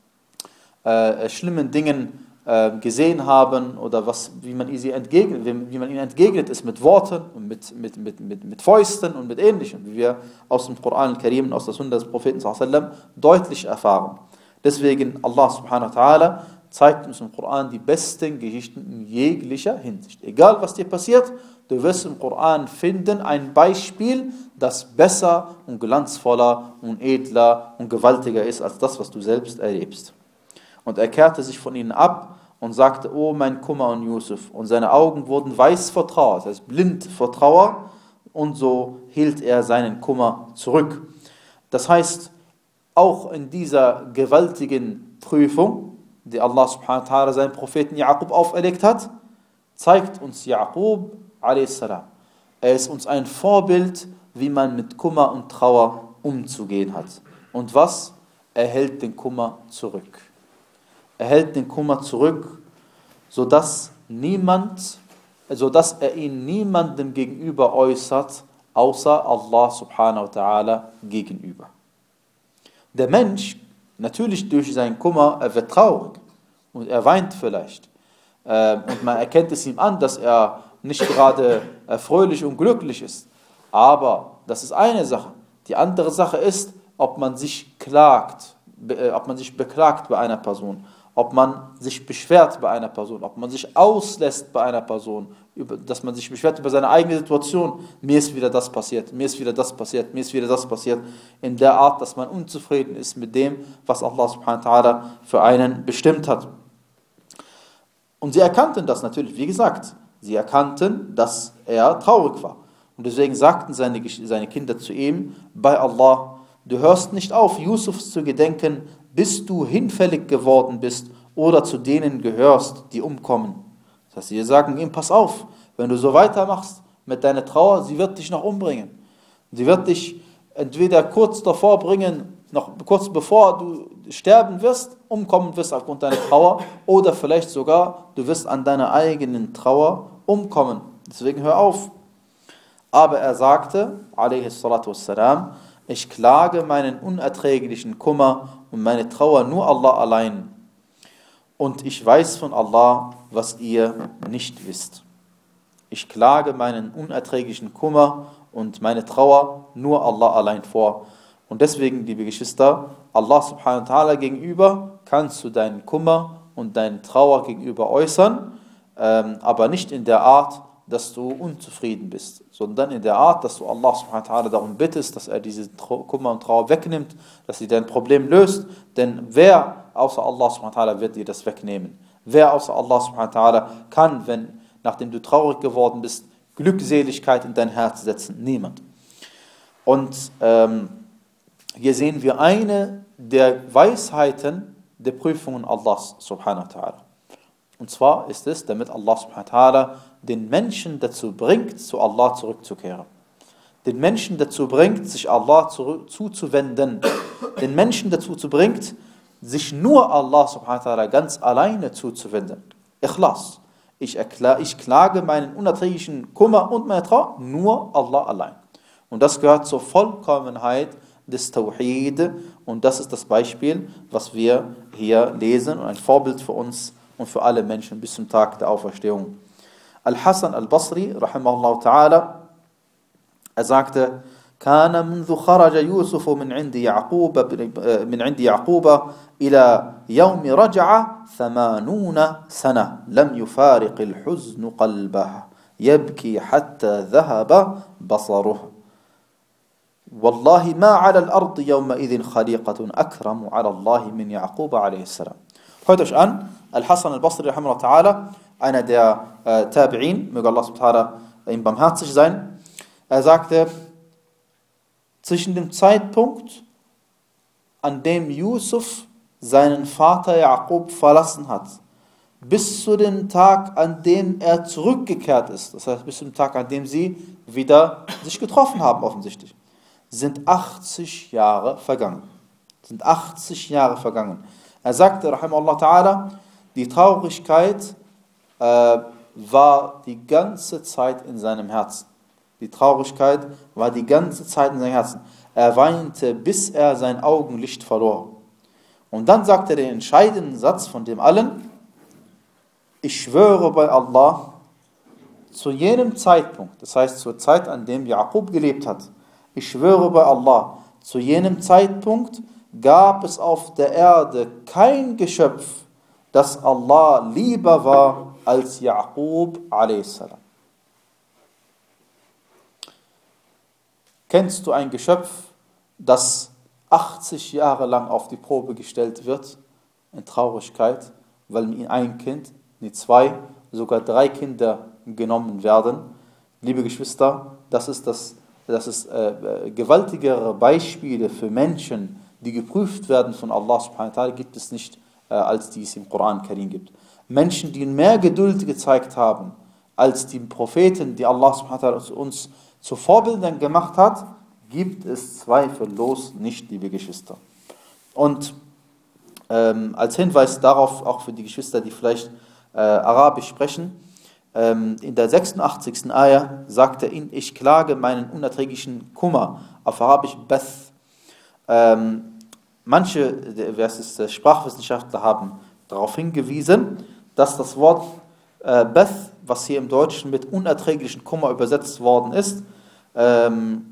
äh, äh, schlimmen Dingen gesehen haben oder was, wie man sie entgegnet, wie man ihnen entgegnet ist mit Worten und mit, mit, mit, mit, mit Fäusten und mit Ähnlichem, wie wir aus dem Koran al-Karim und aus der Sunna des Propheten sallallahu alaihi wasallam deutlich erfahren. Deswegen Allah subhanahu wa ta'ala zeigt uns im Koran die besten Geschichten in jeglicher Hinsicht. Egal was dir passiert, du wirst im Koran finden ein Beispiel, das besser und glanzvoller und edler und gewaltiger ist als das, was du selbst erlebst. Und er kehrte sich von ihnen ab und sagte, oh mein Kummer und Yusuf. Und seine Augen wurden weiß vor Trauer, das heißt blind vor Trauer. Und so hielt er seinen Kummer zurück. Das heißt, auch in dieser gewaltigen Prüfung, die Allah subhanahu wa ta'ala seinen Propheten Jakob auferlegt hat, zeigt uns Jakob a s. Er ist uns ein Vorbild, wie man mit Kummer und Trauer umzugehen hat. Und was? er hält den Kummer zurück. Er hält den Kummer zurück, sodass niemand, sodass er ihn niemandem gegenüber äußert, außer Allah subhanahu wa ta'ala gegenüber. Der Mensch, natürlich durch seinen Kummer, er wird traurig und er weint vielleicht. Und man erkennt es ihm an, dass er nicht gerade fröhlich und glücklich ist. Aber das ist eine Sache. Die andere Sache ist, ob man sich klagt, ob man sich beklagt bei einer Person, ob man sich beschwert bei einer Person, ob man sich auslässt bei einer Person, dass man sich beschwert über seine eigene Situation. Mir ist wieder das passiert, mir ist wieder das passiert, mir ist wieder das passiert. In der Art, dass man unzufrieden ist mit dem, was Allah subhanahu wa ta'ala für einen bestimmt hat. Und sie erkannten das natürlich, wie gesagt, sie erkannten, dass er traurig war. Und deswegen sagten seine, seine Kinder zu ihm, bei Allah, du hörst nicht auf, Yusufs zu gedenken, bis du hinfällig geworden bist oder zu denen gehörst, die umkommen. Das heißt, sie sagen ihm, pass auf, wenn du so weitermachst mit deiner Trauer, sie wird dich noch umbringen. Sie wird dich entweder kurz davor bringen, noch kurz bevor du sterben wirst, umkommen wirst aufgrund deiner Trauer, oder vielleicht sogar, du wirst an deiner eigenen Trauer umkommen. Deswegen hör auf. Aber er sagte, alaihi salatu wassalam, ich klage meinen unerträglichen Kummer und meine Trauer nur Allah allein. Und ich weiß von Allah, was ihr nicht wisst. Ich klage meinen unerträglichen Kummer und meine Trauer nur Allah allein vor. Und deswegen, liebe Geschwister, Allah subhanahu wa ta'ala gegenüber kannst du deinen Kummer und deine Trauer gegenüber äußern, ähm, aber nicht in der Art, dass du unzufrieden bist, sondern in der Art, dass du Allah subhanahu wa ta'ala darum bittest, dass er diese Kummer und Trauer wegnimmt, dass sie dein Problem löst, denn wer außer Allah subhanahu wa ta'ala wird dir das wegnehmen? Wer außer Allah subhanahu wa ta'ala kann, wenn, nachdem du traurig geworden bist, Glückseligkeit in dein Herz setzen? Niemand. Und ähm, hier sehen wir eine der Weisheiten der Prüfungen Allahs subhanahu wa ta'ala. Und zwar ist es, damit Allah subhanahu wa ta'ala den Menschen dazu bringt, zu Allah zurückzukehren. Den Menschen dazu bringt, sich Allah zuzuwenden. Den Menschen dazu zu bringt, sich nur Allah subhanahu wa ta'ala ganz alleine zuzuwenden. Ikhlas. Ich, erkla- ich klage meinen unerträglichen Kummer und meine Trauer nur Allah allein. Und das gehört zur Vollkommenheit des Tawhid. Und das ist das Beispiel, was wir hier lesen und ein Vorbild für uns und für alle Menschen bis zum Tag der Auferstehung. Al-Hasan al-Basri, rahimahullah ta'ala, er sagte, كان منذ خرج يوسف من عند يعقوب من عند يعقوب إلى يوم رجع ثمانون سنة لم يفارق الحزن قلبه يبكي حتى ذهب بصره والله ما على الأرض يومئذ خليقة أكرم على الله من يعقوب عليه السلام. Hört euch an, Al-Hasan al-Basri, rahimahullah ta'ala, einer der äh, Tabi'in, möge Allah subhanahu wa ta'ala ihm barmherzig sein, er sagte, zwischen dem Zeitpunkt, an dem Yusuf seinen Vater Jakob verlassen hat, bis zu dem Tag, an dem er zurückgekehrt ist, das heißt bis zum Tag, an dem sie wieder sich getroffen haben offensichtlich, sind achtzig Jahre vergangen. Sind achtzig Jahre vergangen. Er sagte, rahimahullah ta'ala, die Traurigkeit äh, war die ganze Zeit in seinem Herzen. Die Traurigkeit war die ganze Zeit in seinem Herzen. Er weinte, bis er sein Augenlicht verlor. Und dann sagte er den entscheidenden Satz von dem allen, ich schwöre bei Allah, zu jenem Zeitpunkt, das heißt zur Zeit, an dem Jakob gelebt hat, ich schwöre bei Allah, zu jenem Zeitpunkt gab es auf der Erde kein Geschöpf, das Allah lieber war als Jakob a s. Kennst du ein Geschöpf, das achtzig Jahre lang auf die Probe gestellt wird, in Traurigkeit, weil ihm ein Kind, nicht zwei, sogar drei Kinder genommen werden? Liebe Geschwister, das ist das, das ist äh, gewaltigere Beispiele für Menschen, die geprüft werden von Allah subhanahu wa ta'ala, gibt es nicht, äh, als die es im Koran Karim gibt. Menschen, die mehr Geduld gezeigt haben, als die Propheten, die Allah subhanahu wa ta'ala uns zu Vorbildern gemacht hat, gibt es zweifellos nicht, liebe Geschwister. Und ähm, als Hinweis darauf, auch für die Geschwister, die vielleicht äh, Arabisch sprechen, ähm, in der sechsundachtzigsten Ayah sagt er, ich klage meinen unerträglichen Kummer, auf Arabisch Bath. Ähm, manche ist, Sprachwissenschaftler haben darauf hingewiesen, dass das Wort äh, Bath, was hier im Deutschen mit unerträglichen Kummer übersetzt worden ist, ähm,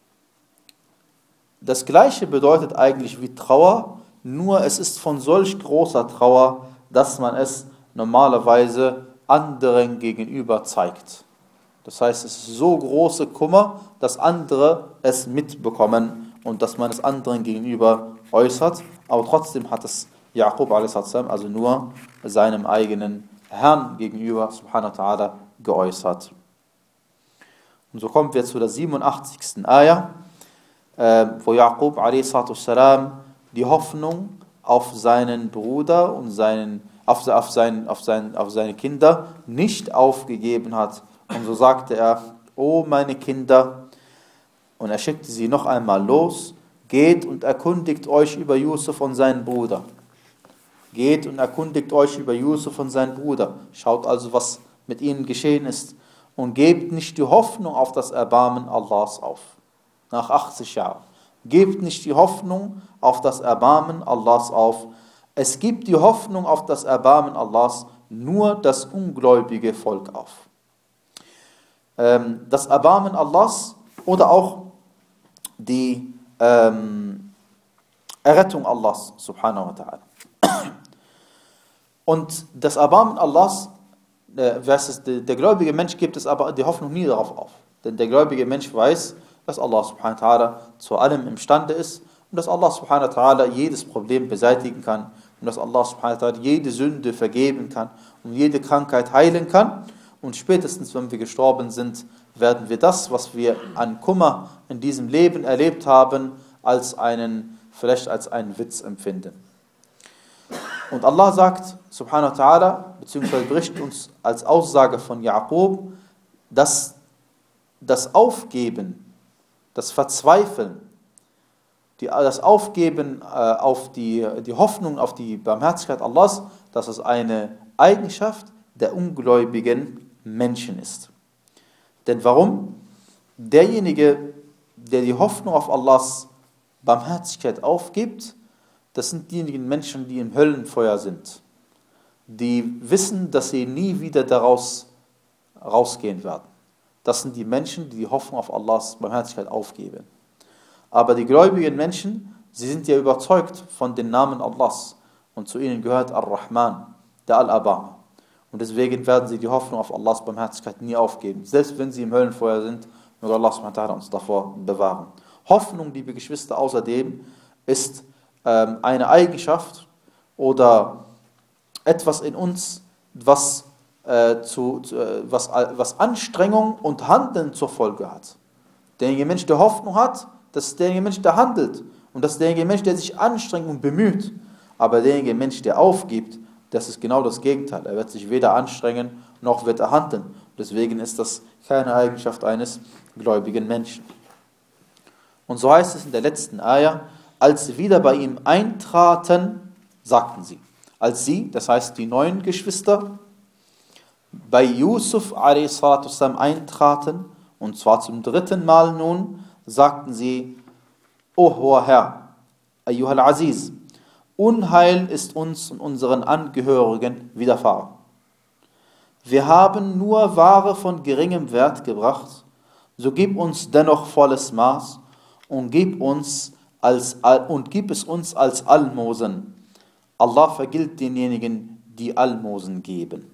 das Gleiche bedeutet eigentlich wie Trauer, nur es ist von solch großer Trauer, dass man es normalerweise anderen gegenüber zeigt. Das heißt, es ist so große Kummer, dass andere es mitbekommen und dass man es anderen gegenüber äußert. Aber trotzdem hat es Jaqub a.s., also nur seinem eigenen Herrn gegenüber, subhanahu wa ta'ala, geäußert. Und so kommen wir zu der siebenundachtzigsten Ayah, wo Jaqub a.s. die Hoffnung auf seinen Bruder und seinen, auf, auf, sein, auf, sein, auf seine Kinder nicht aufgegeben hat. Und so sagte er, O meine Kinder, und er schickte sie noch einmal los, geht und erkundigt euch über Yusuf und seinen Bruder. Geht und erkundigt euch über Yusuf und seinen Bruder. Schaut also, was mit ihnen geschehen ist. Und gebt nicht die Hoffnung auf das Erbarmen Allahs auf. Nach achtzig Jahren. Gebt nicht die Hoffnung auf das Erbarmen Allahs auf. Es gibt die Hoffnung auf das Erbarmen Allahs nur das ungläubige Volk auf. Ähm, das Erbarmen Allahs oder auch die ähm, Errettung Allahs, subhanahu wa ta'ala. Und das Erbarmen Allahs, äh, versus der, der gläubige Mensch gibt es aber die Hoffnung nie darauf auf. Denn der gläubige Mensch weiß, dass Allah subhanahu wa ta'ala zu allem imstande ist und dass Allah subhanahu wa ta'ala jedes Problem beseitigen kann und dass Allah subhanahu wa ta'ala jede Sünde vergeben kann und jede Krankheit heilen kann. Und spätestens, wenn wir gestorben sind, werden wir das, was wir an Kummer in diesem Leben erlebt haben, als einen, vielleicht als einen Witz empfinden. Und Allah sagt, subhanahu wa ta'ala, beziehungsweise berichtet uns als Aussage von Jaqub, dass das Aufgeben, das Verzweifeln, die, das Aufgeben äh, auf die, die Hoffnung auf die Barmherzigkeit Allahs, dass es eine Eigenschaft der ungläubigen Menschen ist. Denn warum? Derjenige, der die Hoffnung auf Allahs Barmherzigkeit aufgibt, das sind diejenigen Menschen, die im Höllenfeuer sind, die wissen, dass sie nie wieder daraus rausgehen werden. Das sind die Menschen, die die Hoffnung auf Allahs Barmherzigkeit aufgeben. Aber die gläubigen Menschen, sie sind ja überzeugt von den Namen Allahs und zu ihnen gehört Ar-Rahman, der Al-Abarmer. Und deswegen werden sie die Hoffnung auf Allahs Barmherzigkeit nie aufgeben, selbst wenn sie im Höllenfeuer sind, möge Allah subhanahu wa ta'ala uns davor bewahren. Hoffnung, liebe Geschwister, außerdem ist ähm, eine Eigenschaft oder etwas in uns, was, äh, zu, äh, was, was Anstrengung und Handeln zur Folge hat. Derjenige Mensch, der Hoffnung hat, das ist derjenige Mensch, der handelt. Und das ist derjenige Mensch, der sich anstrengt und bemüht. Aber derjenige Mensch, der aufgibt, das ist genau das Gegenteil. Er wird sich weder anstrengen, noch wird er handeln. Deswegen ist das keine Eigenschaft eines gläubigen Menschen. Und so heißt es in der letzten Ayah, als sie wieder bei ihm eintraten, sagten sie. Als sie, das heißt die neuen Geschwister, bei Yusuf a s. eintraten, und zwar zum dritten Mal nun, sagten sie, O hoher Herr, Ayyuhal Aziz, Unheil ist uns und unseren Angehörigen widerfahren. Wir haben nur Ware von geringem Wert gebracht, so gib uns dennoch volles Maß und gib, uns als, und gib es uns als Almosen. Allah vergilt denjenigen, die Almosen geben.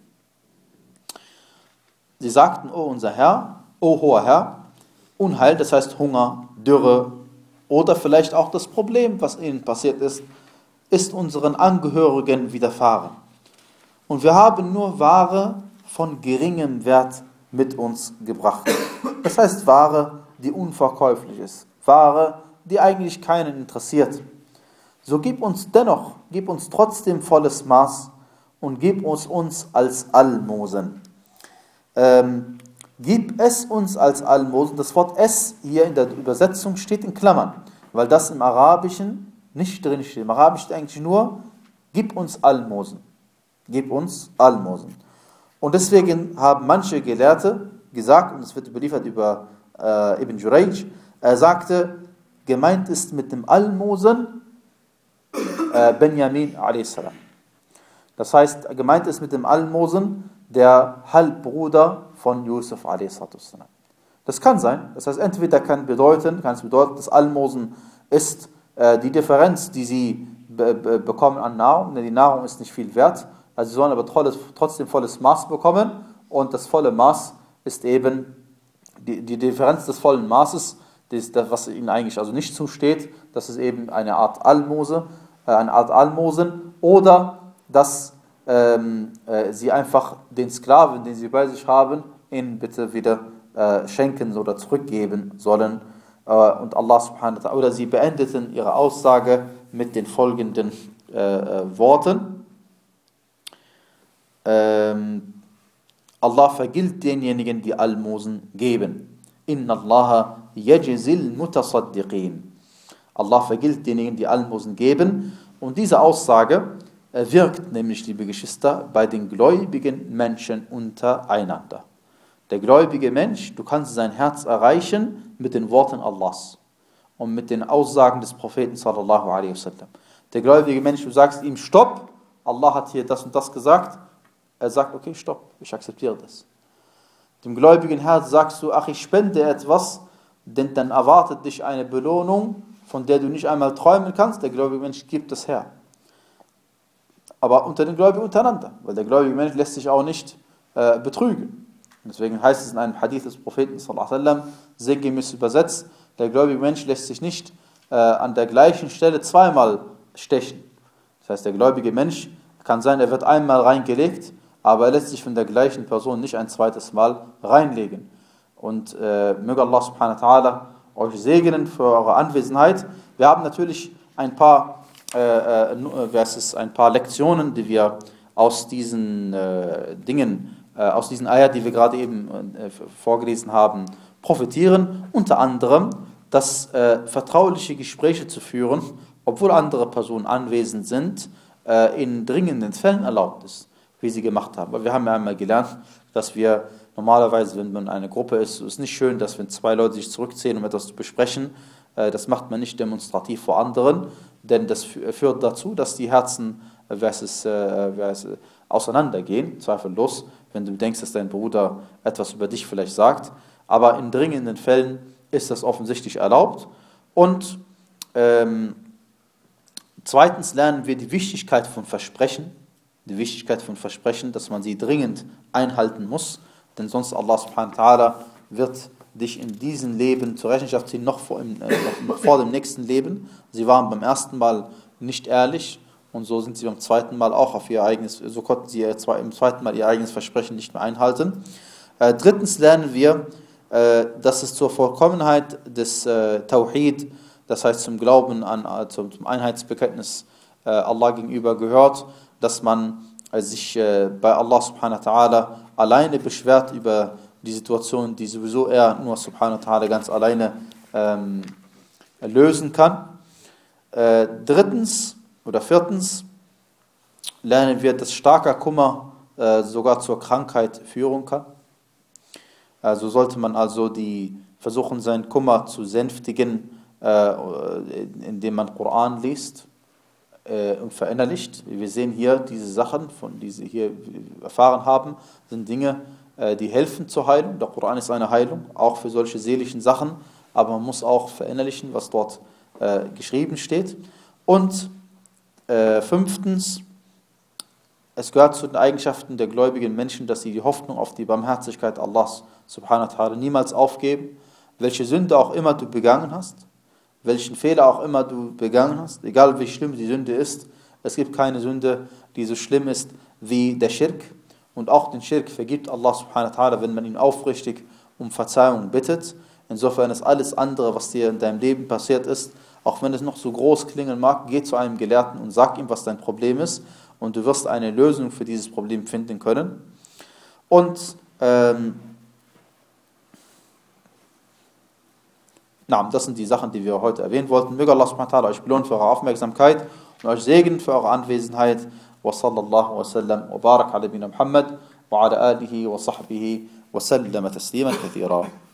Sie sagten, O unser Herr, O hoher Herr, Unheil, das heißt Hunger, Dürre oder vielleicht auch das Problem, was ihnen passiert ist, ist unseren Angehörigen widerfahren. Und wir haben nur Ware von geringem Wert mit uns gebracht. Das heißt Ware, die unverkäuflich ist. Ware, die eigentlich keinen interessiert. So gib uns dennoch, gib uns trotzdem volles Maß und gib uns uns als Almosen. Ähm, gib es uns als Almosen. Das Wort es hier in der Übersetzung steht in Klammern, weil das im Arabischen nicht drinsteht. Im Arabisch steht eigentlich nur, gib uns Almosen. Gib uns Almosen. Und deswegen haben manche Gelehrte gesagt, und es wird überliefert über äh, Ibn Jurayj, er sagte, gemeint ist mit dem Almosen äh, Benjamin a s. Das heißt, gemeint ist mit dem Almosen der Halbbruder von Yusuf a s. Das kann sein. Das heißt, entweder kann bedeuten, kann es bedeuten, das Almosen ist äh, die Differenz, die sie be be bekommen an Nahrung, denn die Nahrung ist nicht viel wert. Also sie sollen aber tolles, trotzdem volles Maß bekommen und das volle Maß ist eben die, die Differenz des vollen Maßes, das, das, was ihnen eigentlich also nicht zusteht, das ist eben eine Art Almose, äh, eine Art Almosen, oder dass ähm, äh, sie einfach den Sklaven, den sie bei sich haben, ihnen bitte wieder äh, schenken oder zurückgeben sollen. Äh, und Allah subhanahu wa ta'ala, oder sie beendeten ihre Aussage mit den folgenden äh, äh, Worten. Ähm, Allah vergilt denjenigen, die Almosen geben. Inna Allah yajzil mutasaddiqin. Allah vergilt denjenigen, die Almosen geben. Und diese Aussage äh, wirkt nämlich, liebe Geschwister, bei den gläubigen Menschen untereinander. Der gläubige Mensch, du kannst sein Herz erreichen mit den Worten Allahs und mit den Aussagen des Propheten sallallahu alaihi wasallam. Der gläubige Mensch, du sagst ihm Stopp, Allah hat hier das und das gesagt. Er sagt, okay, stopp, ich akzeptiere das. Dem gläubigen Herz sagst du, ach, ich spende etwas, denn dann erwartet dich eine Belohnung, von der du nicht einmal träumen kannst. Der gläubige Mensch gibt es her. Aber unter den Gläubigen untereinander, weil der gläubige Mensch lässt sich auch nicht äh, betrügen. Deswegen heißt es in einem Hadith des Propheten sallallahu alaihi wasallam, sinngemäß übersetzt, der gläubige Mensch lässt sich nicht äh, an der gleichen Stelle zweimal stechen. Das heißt, der gläubige Mensch kann sein, er wird einmal reingelegt, aber er lässt sich von der gleichen Person nicht ein zweites Mal reinlegen. Und äh, möge Allah subhanahu wa ta'ala euch segnen für eure Anwesenheit. Wir haben natürlich ein paar, äh, äh, ein paar Lektionen, die wir aus diesen äh, Dingen, äh, aus diesen Ayat, die wir gerade eben äh, vorgelesen haben, profitieren. Unter anderem, dass äh, vertrauliche Gespräche zu führen, obwohl andere Personen anwesend sind, äh, in dringenden Fällen erlaubt ist, wie sie gemacht haben. Weil wir haben ja einmal gelernt, dass wir normalerweise, wenn man eine Gruppe ist, ist es nicht schön, dass wenn zwei Leute sich zurückziehen, um etwas zu besprechen, äh, das macht man nicht demonstrativ vor anderen, denn das führt dazu, dass die Herzen äh, versus, äh, versus auseinandergehen, zweifellos, wenn du denkst, dass dein Bruder etwas über dich vielleicht sagt. Aber in dringenden Fällen ist das offensichtlich erlaubt. Und ähm, zweitens lernen wir die Wichtigkeit von Versprechen, die Wichtigkeit von Versprechen, dass man sie dringend einhalten muss, denn sonst Allah subhanahu wa ta'ala wird dich in diesem Leben zur Rechenschaft ziehen, noch vor, im, äh, noch, noch vor dem nächsten Leben. Sie waren beim ersten Mal nicht ehrlich und so sind sie beim zweiten Mal auch auf ihr eigenes, so konnten sie im zweiten Mal ihr eigenes Versprechen nicht mehr einhalten. Äh, drittens lernen wir, äh, dass es zur Vollkommenheit des äh, Tawhid, das heißt zum Glauben an, äh, zum, zum Einheitsbekenntnis äh, Allah gegenüber gehört, dass man äh, sich äh, bei Allah subhanahu wa ta'ala alleine beschwert über die Situation, die sowieso er nur subhanahu wa ta'ala ganz alleine ähm, lösen kann. Äh, drittens oder viertens lernen wir, dass starker Kummer äh, sogar zur Krankheit führen kann. Also sollte man also die versuchen, seinen Kummer zu sänftigen, äh, indem man Koran liest äh, und verinnerlicht. Wir sehen hier diese Sachen, von die Sie hier erfahren haben, sind Dinge, äh, die helfen zur Heilung. Der Koran ist eine Heilung, auch für solche seelischen Sachen, aber man muss auch verinnerlichen, was dort äh, geschrieben steht. Und äh, fünftens, es gehört zu den Eigenschaften der gläubigen Menschen, dass sie die Hoffnung auf die Barmherzigkeit Allahs subhanahu wa ta'ala niemals aufgeben, welche Sünde auch immer du begangen hast, welchen Fehler auch immer du begangen hast, egal wie schlimm die Sünde ist, es gibt keine Sünde, die so schlimm ist wie der Schirk. Und auch den Schirk vergibt Allah subhanahu wa ta'ala, wenn man ihn aufrichtig um Verzeihung bittet. Insofern ist alles andere, was dir in deinem Leben passiert ist, auch wenn es noch so groß klingen mag, geh zu einem Gelehrten und sag ihm, was dein Problem ist, und du wirst eine Lösung für dieses Problem finden können. Und ähm, Na, das sind die Sachen, die wir heute erwähnen wollten. Möge Allah subhanahu wa ta'ala euch belohnen für eure Aufmerksamkeit und euch segnen für eure Anwesenheit. Wa sallallahu wa sallam wa barak ala nabina Muhammad wa ala alihi wa sahbihi wa sallama tasliman kathira.